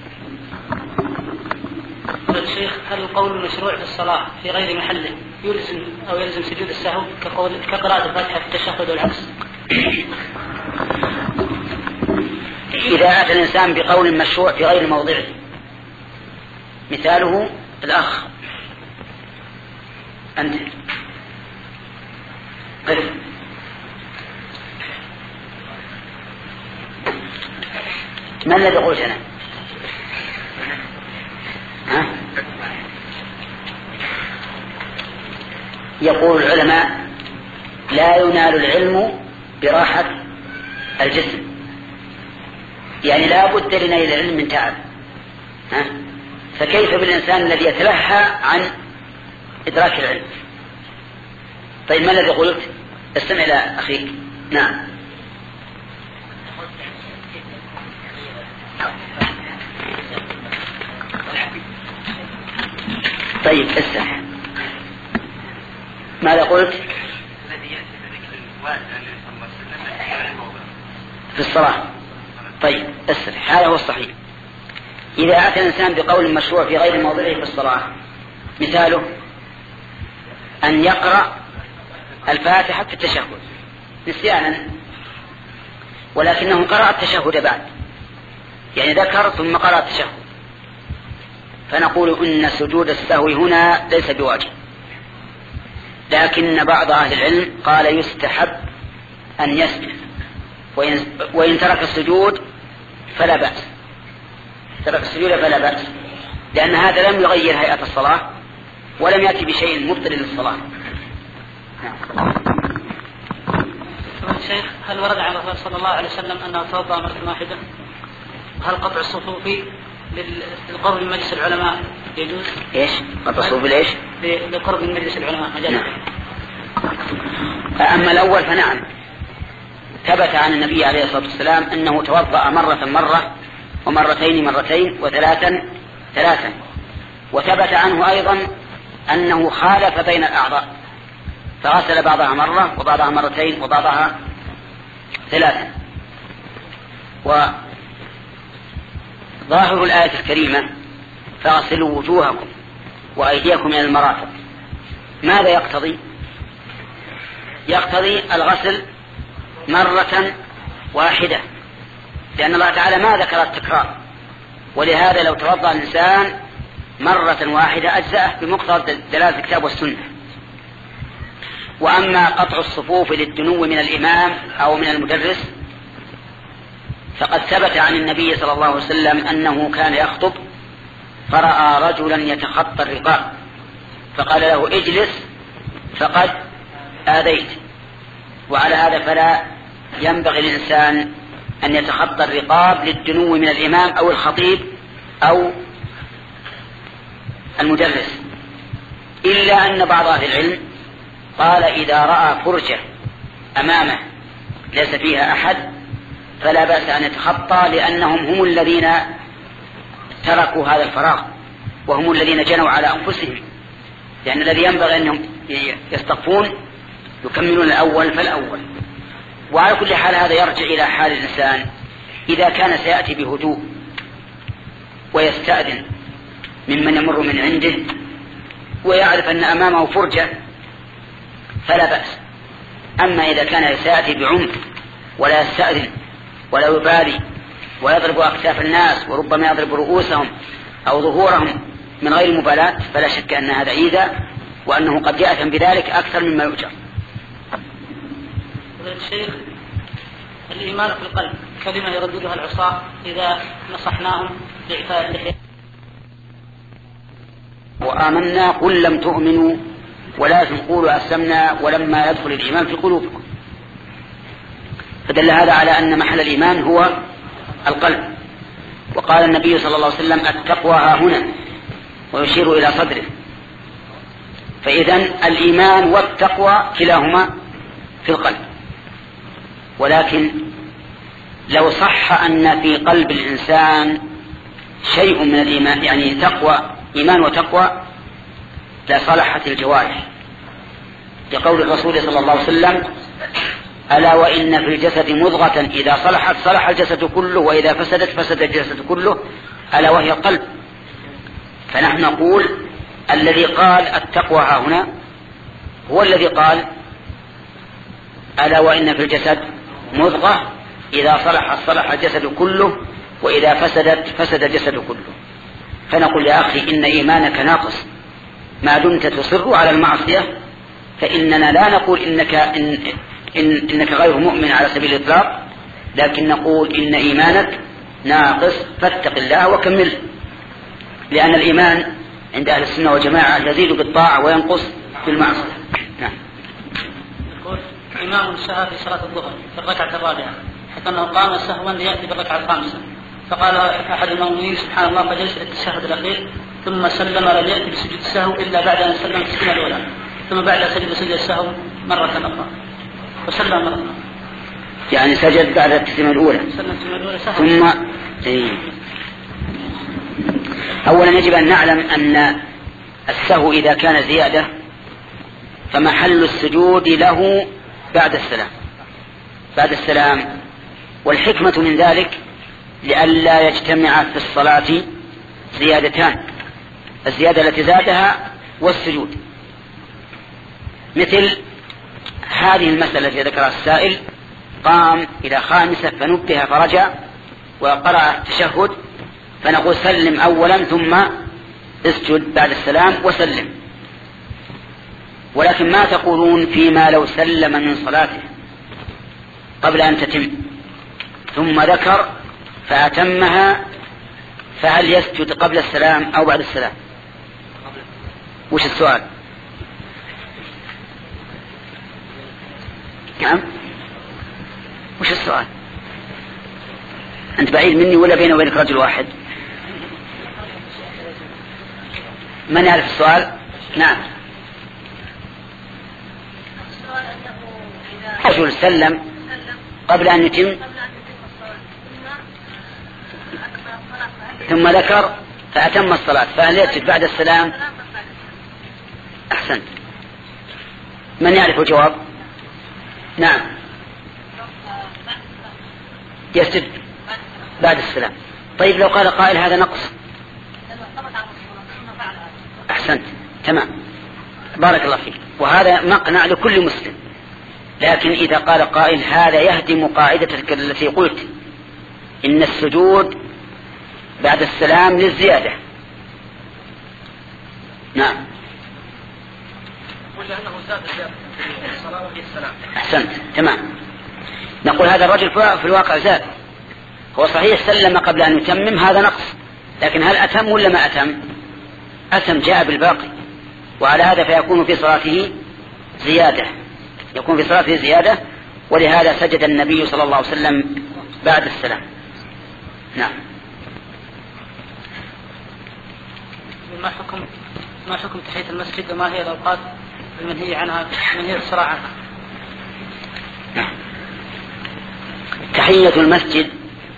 الشيخ هل القول المشروع في الصلاة في غير محله يلزم أو يلزم سجود السهو كقول كقراءة الفاتحة في التشهد والعكس؟ إذا أتى الإنسان بقول مشروع في غير موضعه، مثاله الأخ أنت قف ما الذي قلت أنا؟ ها؟ يقول العلماء لا ينال العلم براحة الجسم، يعني لا بد لنيل العلم من تعب، ها؟ فكيف بالإنسان الذي يتلهى عن إدراك العلم؟ طيب ما الذي قلت؟ استمع إلى أخيك. نعم. طيب استمع. ماذا قلت؟ في الصلاة. طيب استمع، هذا هو الصحيح. إذا أتى الإنسان بقول مشروع في غير موضعه في الصلاة، مثاله أن يقرأ الفاتحة في التشهد نسيانا، ولكنه قرأ التشهد بعد، يعني ذكر ثم قرأ التشهد، فنقول إن سجود السهو هنا ليس بواجب، لكن بعض أهل العلم قال يستحب أن يسجد، وإن ترك السجود فلا بأس، ترك السجود فلا بأس، لأن هذا لم يغير هيئة الصلاة ولم يأتي بشيء مبطل للصلاة. شيخ هل ورد عن الرسول صلى الله عليه وسلم أنه توضأ مرة واحدة؟ هل قطع الصفوف للقرب من مجلس العلماء يجوز؟ إيش؟ قطع الصفوف ليش؟ للقرب من مجلس العلماء مجال. نعم. أما الأول فنعم، ثبت عن النبي عليه الصلاة والسلام أنه توضأ مرة مرة ومرتين مرتين وثلاثا ثلاثا، وثبت عنه أيضا أنه خالف بين الأعضاء، فغسل بعضها مرة وبعضها مرتين وبعضها ثلاثا. وظاهر الآية الكريمة فاغسلوا وجوهكم وأيديكم إلى المرافق، ماذا يقتضي؟ يقتضي الغسل مرة واحدة، لأن الله تعالى ما ذكر التكرار، ولهذا لو توضأ الإنسان مرة واحدة أجزأه بمقتضى دلالة الكتاب والسنة. وأما قطع الصفوف للدنو من الإمام أو من المدرس فقد ثبت عن النبي صلى الله عليه وسلم أنه كان يخطب فرأى رجلا يتخطى الرقاب فقال له اجلس فقد آذيت. وعلى هذا فلا ينبغي للإنسان أن يتخطى الرقاب للدنو من الإمام أو الخطيب أو المدرس، إلا أن بعض أهل العلم قال إذا رأى فرجة أمامه ليس فيها أحد فلا بأس أن يتخطى، لأنهم هم الذين تركوا هذا الفراغ وهم الذين جنوا على أنفسهم، لأن الذي ينبغي أنهم يصطفون يكملون الأول فالأول. وعلى كل حال هذا يرجع إلى حال الإنسان إذا كان سيأتي بهدوء ويستأذن ممن يمر من عنده ويعرف أن أمامه فرجة فلا بأس، أما إذا كان سيأتي بعنف ولا يستأذن ولا يبالي ويضرب أكتاف الناس وربما يضرب رؤوسهم أو ظهورهم من غير مبالاة فلا شك أن هذا عيدا وأنه قد يأثم بذلك أكثر مما يؤجر. الشيخ الإيمان في القلب كلمة يرددها العصاة إذا نصحناهم بإعفاء اللحية. وآمنا قل لم تؤمنوا ولكن قولوا أسلمنا ولما يدخل الإيمان في قلوبكم. فدل هذا على أن محل الإيمان هو القلب. وقال النبي صلى الله عليه وسلم التقوى ها هنا ويشير إلى صدره. فإذن الإيمان والتقوى كلاهما في القلب. ولكن لو صح أن في قلب الإنسان شيء من الإيمان يعني تقوى إيمان وتقوى لصلحت الجوارح لقول الرسول صلى الله عليه وسلم ألا وإن في الجسد مضغة إذا صلحت صلح الجسد كله وإذا فسدت فسد الجسد كله ألا وهي القلب. فنحن نقول الذي قال التقوى ها هنا هو الذي قال ألا وإن في الجسد مضغة إذا صلحت صلح الجسد كله وإذا فسدت فسد الجسد كله. فنقول يا أخي إن إيمانك ناقص ما دمت تصر على المعصية فإننا لا نقول إنك, إن إن إنك غير مؤمن على سبيل الإطلاق لكن نقول إن إيمانك ناقص فاتق الله وكمله لأن الإيمان عند أهل السنة والجماعة يزيد بالطاعة وينقص بالمعصية. نعم. يقول إمام سهى في صلاة الظهر في الركعة الرابعة حتى أنه قام سهوا ليأتي بالركعة الخامسة فقال أحد المؤمنين سبحان الله فجلس للتشهد الأخير ثم سلم ولم يأتي بسجود السهو إلا بعد أن سلم التسليمة الأولى ثم بعد سجد سجد السهو مرة أخرى وسلم مرة يعني سجد بعد التسليمة الأولى ثم إيه. أولا يجب أن نعلم أن السهو إذا كان زيادة فمحل السجود له بعد السلام بعد السلام والحكمة من ذلك لئلا يجتمع في الصلاة زيادتان الزيادة التي زادها والسجود مثل هذه المسألة التي ذكرها السائل قام إلى خامسة فنبه فرجع وقرأ التشهد فنقول سلم أولا ثم اسجد بعد السلام وسلم. ولكن ما تقولون فيما لو سلم من صلاته قبل أن تتم ثم ذكر فأتمها فهل يسجد قبل السلام أو بعد السلام؟ وش السؤال؟ نعم وش السؤال؟ أنت بعيد مني ولا بيني وبينك رجل واحد؟ من يعرف السؤال؟ نعم. رجل سلم قبل أن يتم ثم ذكر فأتم الصلاة فهل يسجد بعد السلام؟ أحسنت. من يعرف الجواب؟ نعم يسجد بعد السلام. طيب لو قال قائل هذا نقص أحسنت تمام بارك الله فيك وهذا مقنع لكل مسلم. لكن إذا قال قائل هذا يهدم قاعدتك التي قلت إن السجود بعد السلام للزيادة. نعم أحسنت تمام. نقول هذا الرجل في الواقع زاد هو صحيح سلم قبل أن يتمم هذا نقص لكن هل أتم ولا ما أتم؟ أتم جاء بالباقي وعلى هذا فيكون في صلاته زيادة يكون في صلاته زيادة ولهذا سجد النبي صلى الله عليه وسلم بعد السلام. نعم. ما حكم ما حكم تحية المسجد وما هي الأوقات المنهي عنها منهي الصلاة عنها؟ تحية المسجد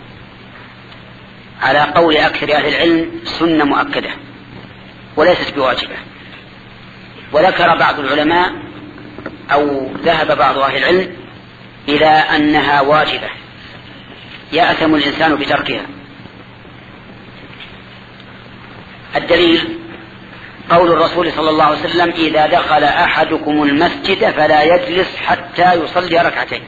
على قول أكثر أهل العلم سنة مؤكدة وليست بواجبة. وذكر بعض العلماء أو ذهب بعض أهل العلم إلى أنها واجبة يأثم الإنسان بتركها. الدليل قول الرسول صلى الله عليه وسلم: إذا دخل أحدكم المسجد فلا يجلس حتى يصلي ركعتين.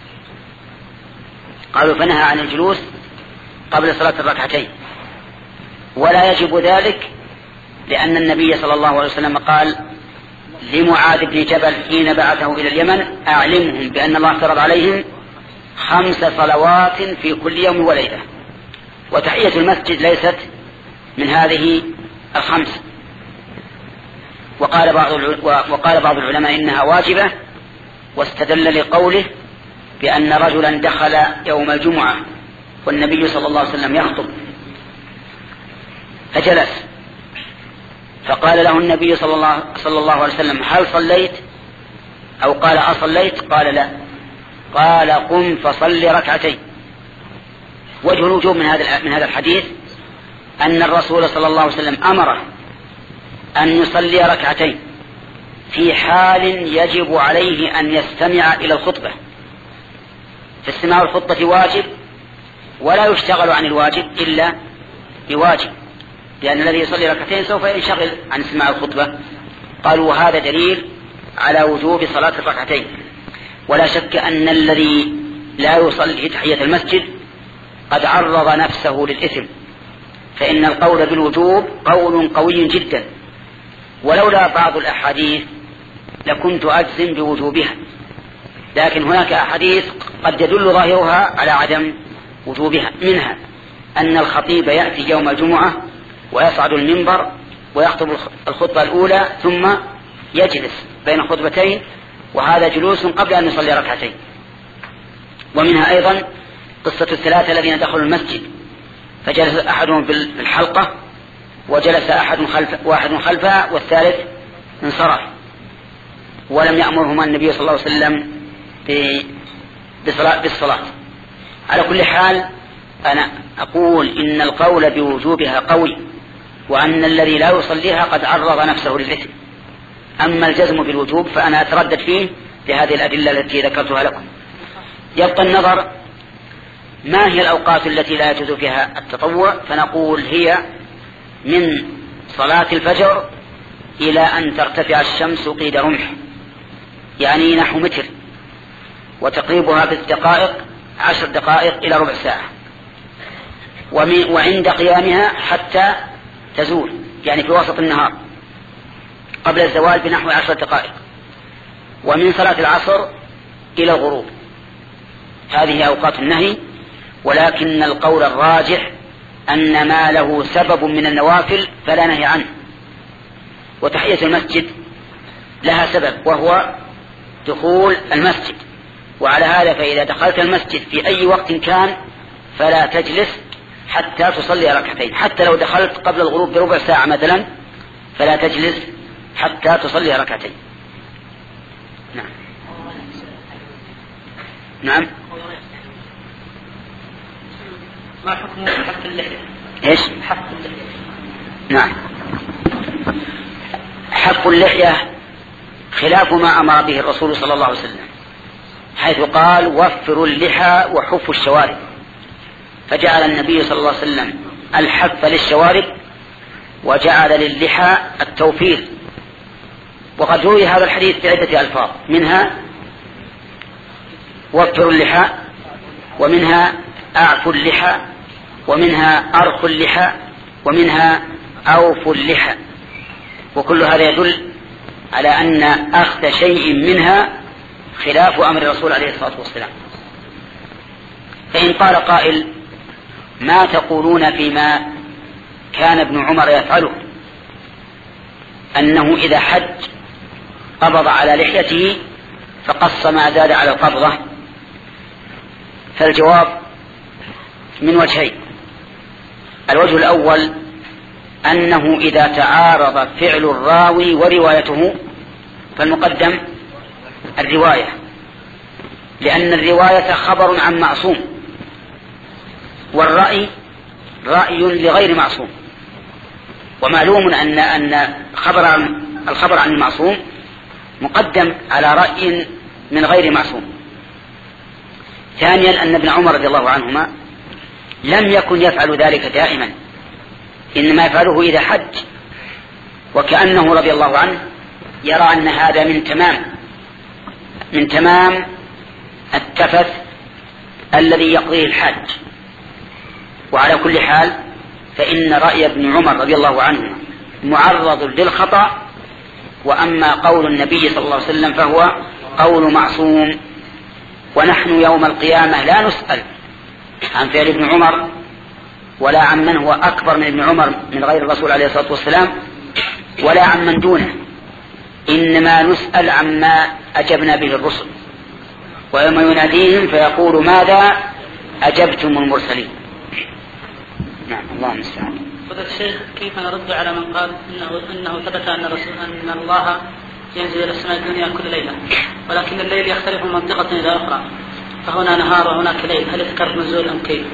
قالوا فنهى عن الجلوس قبل صلاة الركعتين، ولا يجب ذلك لأن النبي صلى الله عليه وسلم قال لمعاذ بن جبل حين بعثه إلى اليمن: أعلمهم بأن الله افترض عليهم خمس صلوات في كل يوم وليلة، وتحية المسجد ليست من هذه الخمس. وقال بعض وقال بعض العلماء إنها واجبة، واستدل لقوله بأن رجلا دخل يوم الجمعة والنبي صلى الله عليه وسلم يخطب فجلس، فقال له النبي صلى الله, صلى الله عليه وسلم: هل صليت؟ أو قال: أصليت؟ قال: لا. قال: قم فصل ركعتين. وجه الوجوب من هذا من هذا الحديث أن الرسول صلى الله عليه وسلم أمره أن يصلي ركعتين في حال يجب عليه أن يستمع إلى الخطبة، فاستماع الخطبة واجب، ولا يشتغل عن الواجب إلا بواجب، لأن الذي يصلي ركعتين سوف ينشغل عن استماع الخطبة. قالوا وهذا دليل على وجوب صلاة الركعتين. ولا شك أن الذي لا يصلي تحية المسجد قد عرض نفسه للإثم، فإن القول بالوجوب قول قوي جدا، ولولا بعض الأحاديث لكنت أجزم بوجوبها، لكن هناك أحاديث قد يدل ظاهرها على عدم وجوبها. منها أن الخطيب يأتي يوم الجمعة ويصعد المنبر ويخطب الخطبة الأولى ثم يجلس بين خطبتين، وهذا جلوس قبل أن يصلي ركعتين. ومنها أيضا قصة الثلاثة الذين دخلوا المسجد فجلس أحدهم في الحلقة وجلس أحد خلف واحد خلفها والثالث انصرف، ولم يأمرهما النبي صلى الله عليه وسلم بالصلاة, بالصلاة. على كل حال أنا أقول إن القول بوجوبها قوي، وأن الذي لا يصليها قد عرض نفسه للإثم. أما الجزم بالوجوب فأنا أتردد فيه لهذه الأدلة التي ذكرتها لكم. يبقى النظر ما هي الأوقات التي لا يجوز فيها التطوع، فنقول هي من صلاة الفجر إلى أن ترتفع الشمس قيد رمح، يعني نحو متر، وتقريبها بالدقائق عشر دقائق إلى ربع ساعة، وعند قيامها حتى تزول، يعني في وسط النهار قبل الزوال بنحو عشر دقائق، ومن صلاة العصر إلى الغروب. هذه أوقات النهي، ولكن القول الراجح أن ما له سبب من النوافل فلا نهي عنه. وتحية المسجد لها سبب وهو دخول المسجد، وعلى هذا فإذا دخلت المسجد في أي وقت كان فلا تجلس حتى تصلي ركعتين، حتى لو دخلت قبل الغروب بربع ساعة مثلا فلا تجلس حتى تصلي ركعتين. نعم نعم. ما حكم حق اللحية؟ ايش؟ حق اللحية. نعم. حق اللحية خلاف ما أمر به الرسول صلى الله عليه وسلم، حيث قال: وفروا اللحى وحفوا الشوارب، فجعل النبي صلى الله عليه وسلم الحف للشوارب وجعل للحى التوفير. وقد روي هذا الحديث بعدة ألفاظ، منها وفروا اللحى، ومنها أعفوا اللحى، ومنها أرخوا اللحى، ومنها أوفوا اللحى، وكل هذا يدل على أن أخذ شيء منها خلاف أمر الرسول عليه الصلاة والسلام. فإن قال قائل: ما تقولون فيما كان ابن عمر يفعله، أنه إذا حج قبض على لحيته فقص ما زاد على القبضة؟ فالجواب من وجهين. الوجه الأول أنه إذا تعارض فعل الراوي وروايته فالمقدم الرواية، لأن الرواية خبر عن معصوم، والرأي رأي لغير معصوم، ومعلوم أن أن خبر عن الخبر عن المعصوم مقدم على رأي من غير معصوم. ثانيا أن ابن عمر رضي الله عنهما لم يكن يفعل ذلك دائما، إنما يفعله إذا حج، وكأنه رضي الله عنه يرى أن هذا من تمام من تمام التفث الذي يقضيه الحاج. وعلى كل حال فإن رأي ابن عمر رضي الله عنه معرض للخطأ، وأما قول النبي صلى الله عليه وسلم فهو قول معصوم. ونحن يوم القيامة لا نسأل عن فعل ابن عمر ولا عن من هو أكبر من ابن عمر من غير الرسول عليه الصلاة والسلام ولا عن من دونه، إنما نسأل عما أجبنا به الرسل، ويوم يناديهم فيقول ماذا أجبتم المرسلين. نعم الله المستعان. فضيلة الشيخ كيف نرد على من قال إنه, إنه ثبت أن, أن الله ينزل إلى السماء الدنيا كل ليلة، ولكن الليل يختلف من منطقة إلى أخرى، فهنا نهار وهناك ليل، هل يذكر نزول أم كيف؟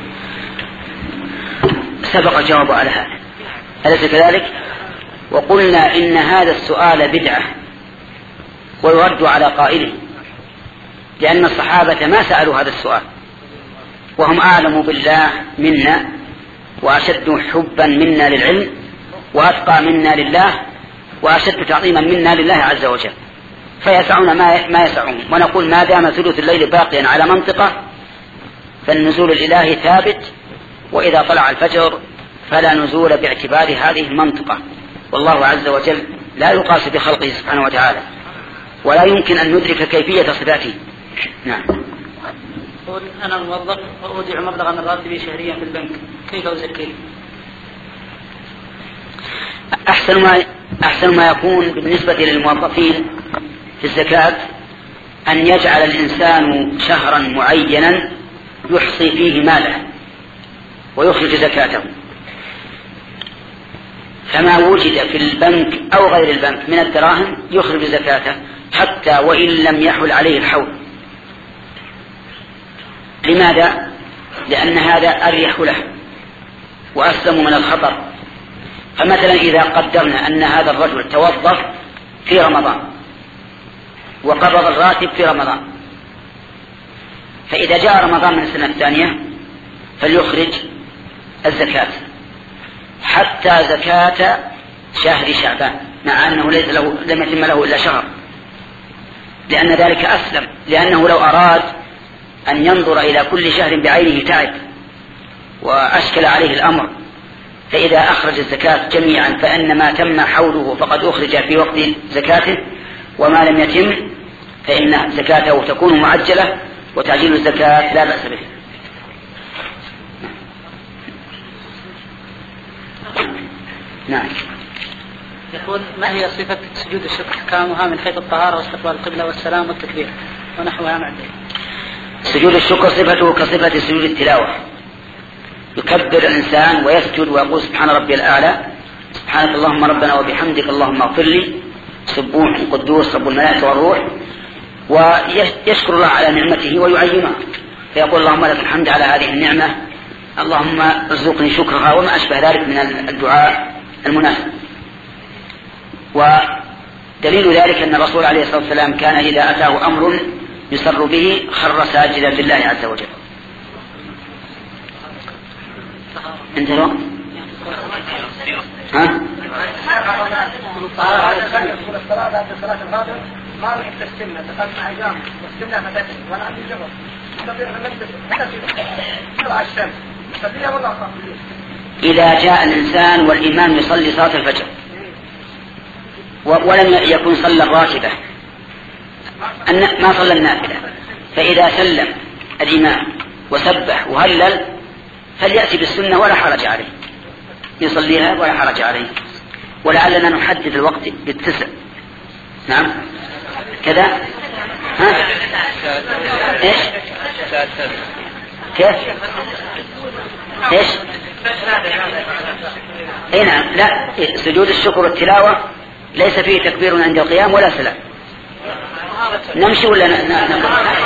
سبق الجواب على هذا أليس كذلك؟ وقلنا إن هذا السؤال بدعة ويرد على قائله، لأن الصحابة ما سألوا هذا السؤال وهم أعلم بالله منا وأشد حبا منا للعلم وأتقى منا لله وأشد تعظيما منا لله عز وجل، فيسعون ما يسعون. ونقول ما دام ثلث الليل باقيا على منطقة فالنزول الإلهي ثابت، وإذا طلع الفجر فلا نزول باعتبار هذه المنطقة، والله عز وجل لا يقاس بخلقه سبحانه وتعالى، ولا يمكن أن ندرك كيفية صفاته. نعم. قل أنا موظف وأودع مبلغا من راتبي شهريا في البنك، كيف أزكيه؟ أحسن ما أحسن ما يكون بالنسبة للموظفين في الزكاة أن يجعل الإنسان شهرا معينا يحصي فيه ماله ويخرج زكاته، فما وجد في البنك أو غير البنك من الدراهم يخرج زكاته حتى وإن لم يحل عليه الحول. لماذا؟ لأن هذا أريح له وأسلم من الخطر. فمثلا إذا قدرنا أن هذا الرجل توظف في رمضان وقبض الراتب في رمضان، فإذا جاء رمضان من السنة الثانية فليخرج الزكاة حتى زكاة شهر شعبان، مع أنه ليس له لم يتم له إلا شهر، لأن ذلك أسلم، لأنه لو أراد أن ينظر إلى كل شهر بعينه تعب وأشكل عليه الأمر. فإذا أخرج الزكاة جميعا فإن ما تم حوله فقد أخرج في وقت زكاته، وما لم يتم فإن زكاته تكون معجلة، وتعجيل الزكاة لا بأس به. نعم. يقول ما هي صفة سجود الشكر كامها من حيث الطهارة واستقبال القبلة والسلام والتكبير ونحوها مع ذلك؟ سجود الشكر صفته كصفة سجود التلاوة، يكبر الإنسان ويسجد ويقول سبحان ربي الأعلى، سبحانك اللهم ربنا وبحمدك اللهم اغفر لي، سبوح قدوس رب الملائكة والروح، ويشكر الله على نعمته ويعينها، فيقول اللهم لك الحمد على هذه النعمة، اللهم ارزقني شكرها، وما أشبه ذلك من الدعاء المناسب. ودليل ذلك أن الرسول عليه الصلاة والسلام كان إذا أتاه أمر يسر به خر ساجدا لله عز وجل. انت الوقت؟ ها؟ إذا جاء الإنسان والإمام يصلي صلاة الفجر ولم يكن صلى الراتبة ما صلى النافلة، فإذا سلم الإمام وسبح وهلل فليأتي بالسنة ولا حرج عليه، يصليها ولا حرج عليه. ولعلنا نحدد الوقت بالتسع. نعم كذا. ها؟ ايش كيف ايش اي نعم. لا، سجود الشكر والتلاوة ليس فيه تكبير عند القيام ولا سلام. نمشي ولا نقول؟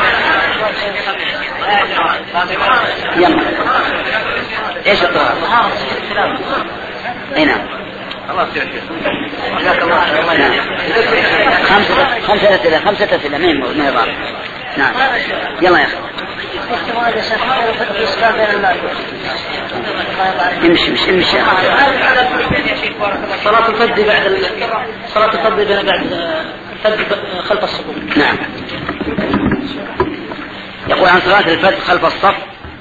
يلا ايش الطهارة؟ اي نعم. خلاص يا شيخ. خمسة خمسة أسئلة خمسة أسئلة ما هي ما هي نعم. يلا يا أخي. امشي امشي امشي. صلاة الفجر بعد صلاة الفجر بعد الفجر خلف الصفوف. نعم. يقول عن صلاة الفجر خلف الصف.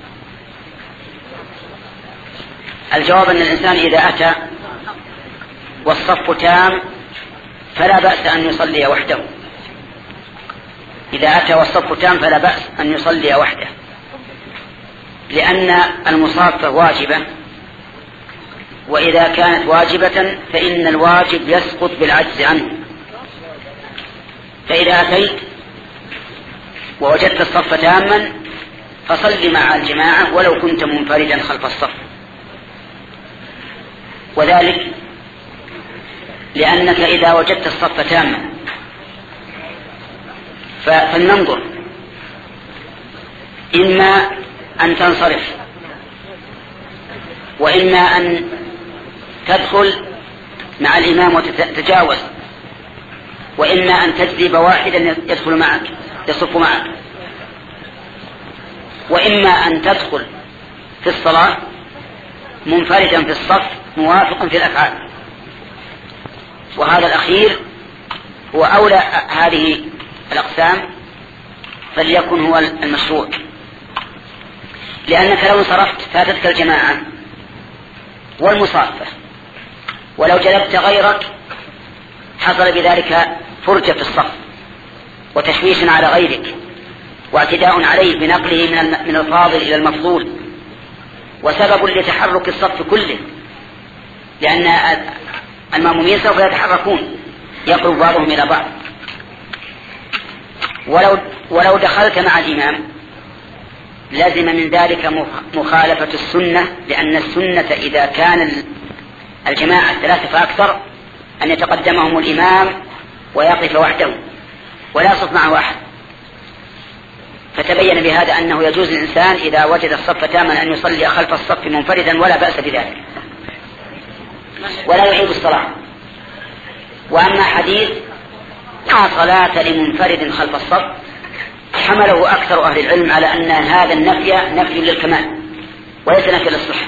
الجواب أن الإنسان إذا أتى والصف تام فلا بأس أن يصلي وحده. إذا أتى والصف تام فلا بأس أن يصلي وحده، لأن المصافة واجبة، وإذا كانت واجبة فإن الواجب يسقط بالعجز عنه. فإذا أتيت ووجدت الصف تاما فصل مع الجماعة ولو كنت منفردا خلف الصف. وذلك لأنك إذا وجدت الصف تاما فلننظر، إما أن تنصرف وإما أن تدخل مع الإمام وتتجاوز، وإما أن تجذب واحدا يدخل معك يصف معك، وإما أن تدخل في الصلاة منفردا في الصف موافقا في الأفعال، وهذا الأخير هو أولى هذه الأقسام، فليكن هو المشروع، لأنك لو انصرفت فاتتك الجماعة والمصافة، ولو جلبت غيرك حصل بذلك فرجة في الصف وتشويش على غيرك واعتداء عليه بنقله من الفاضل إلى المفضول، وسبب لتحرك الصف كله، لأن المأمومين سوف يتحركون يقرب بعضهم إلى بعض. ولو, ولو دخلت مع الإمام لازم من ذلك مخالفة السنة، لأن السنة إذا كان الجماعة ثلاثة فأكثر أن يتقدمهم الإمام ويقف وحده ولا يصف معه أحد. فتبين بهذا أنه يجوز الإنسان إذا وجد الصف تاما أن يصلي خلف الصف منفردا ولا بأس بذلك ولا يعيد الصلاة. وأما حديث لا صلاة لمنفرد خلف الصف حمله أكثر أهل العلم على أن هذا النفي نفي للكمال وليس نفي للصحة،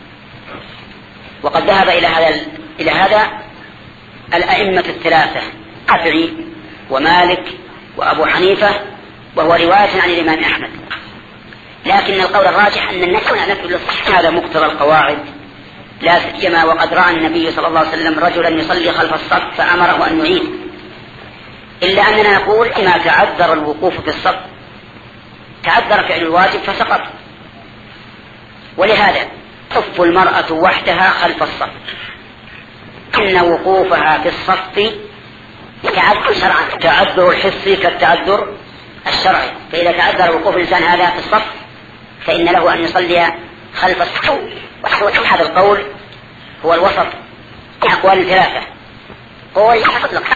وقد ذهب إلى هذا إلى هذا الأئمة الثلاثة الشافعي ومالك وأبو حنيفة، وهو رواية عن الإمام أحمد. لكن القول الراجح أن النفي نفي للصحة، هذا مقتضى القواعد، لا سيما وقد رأى النبي صلى الله عليه وسلم رجلا يصلي خلف الصف فأمره أن يعيد، إلا أننا نقول إما تعذر الوقوف في الصف، تعذر فعل الواجب فسقط، ولهذا تصف المرأة وحدها خلف الصف، إن وقوفها في الصف تعذر شرعا، تعذر الحسي كالتعذر الشرعي. فإذا تعذر وقوف الإنسان هذا في الصف فإن له أن يصلي خلف الصف. وهذا القول هو الوسط في أقوال ثلاثة، قول مطلق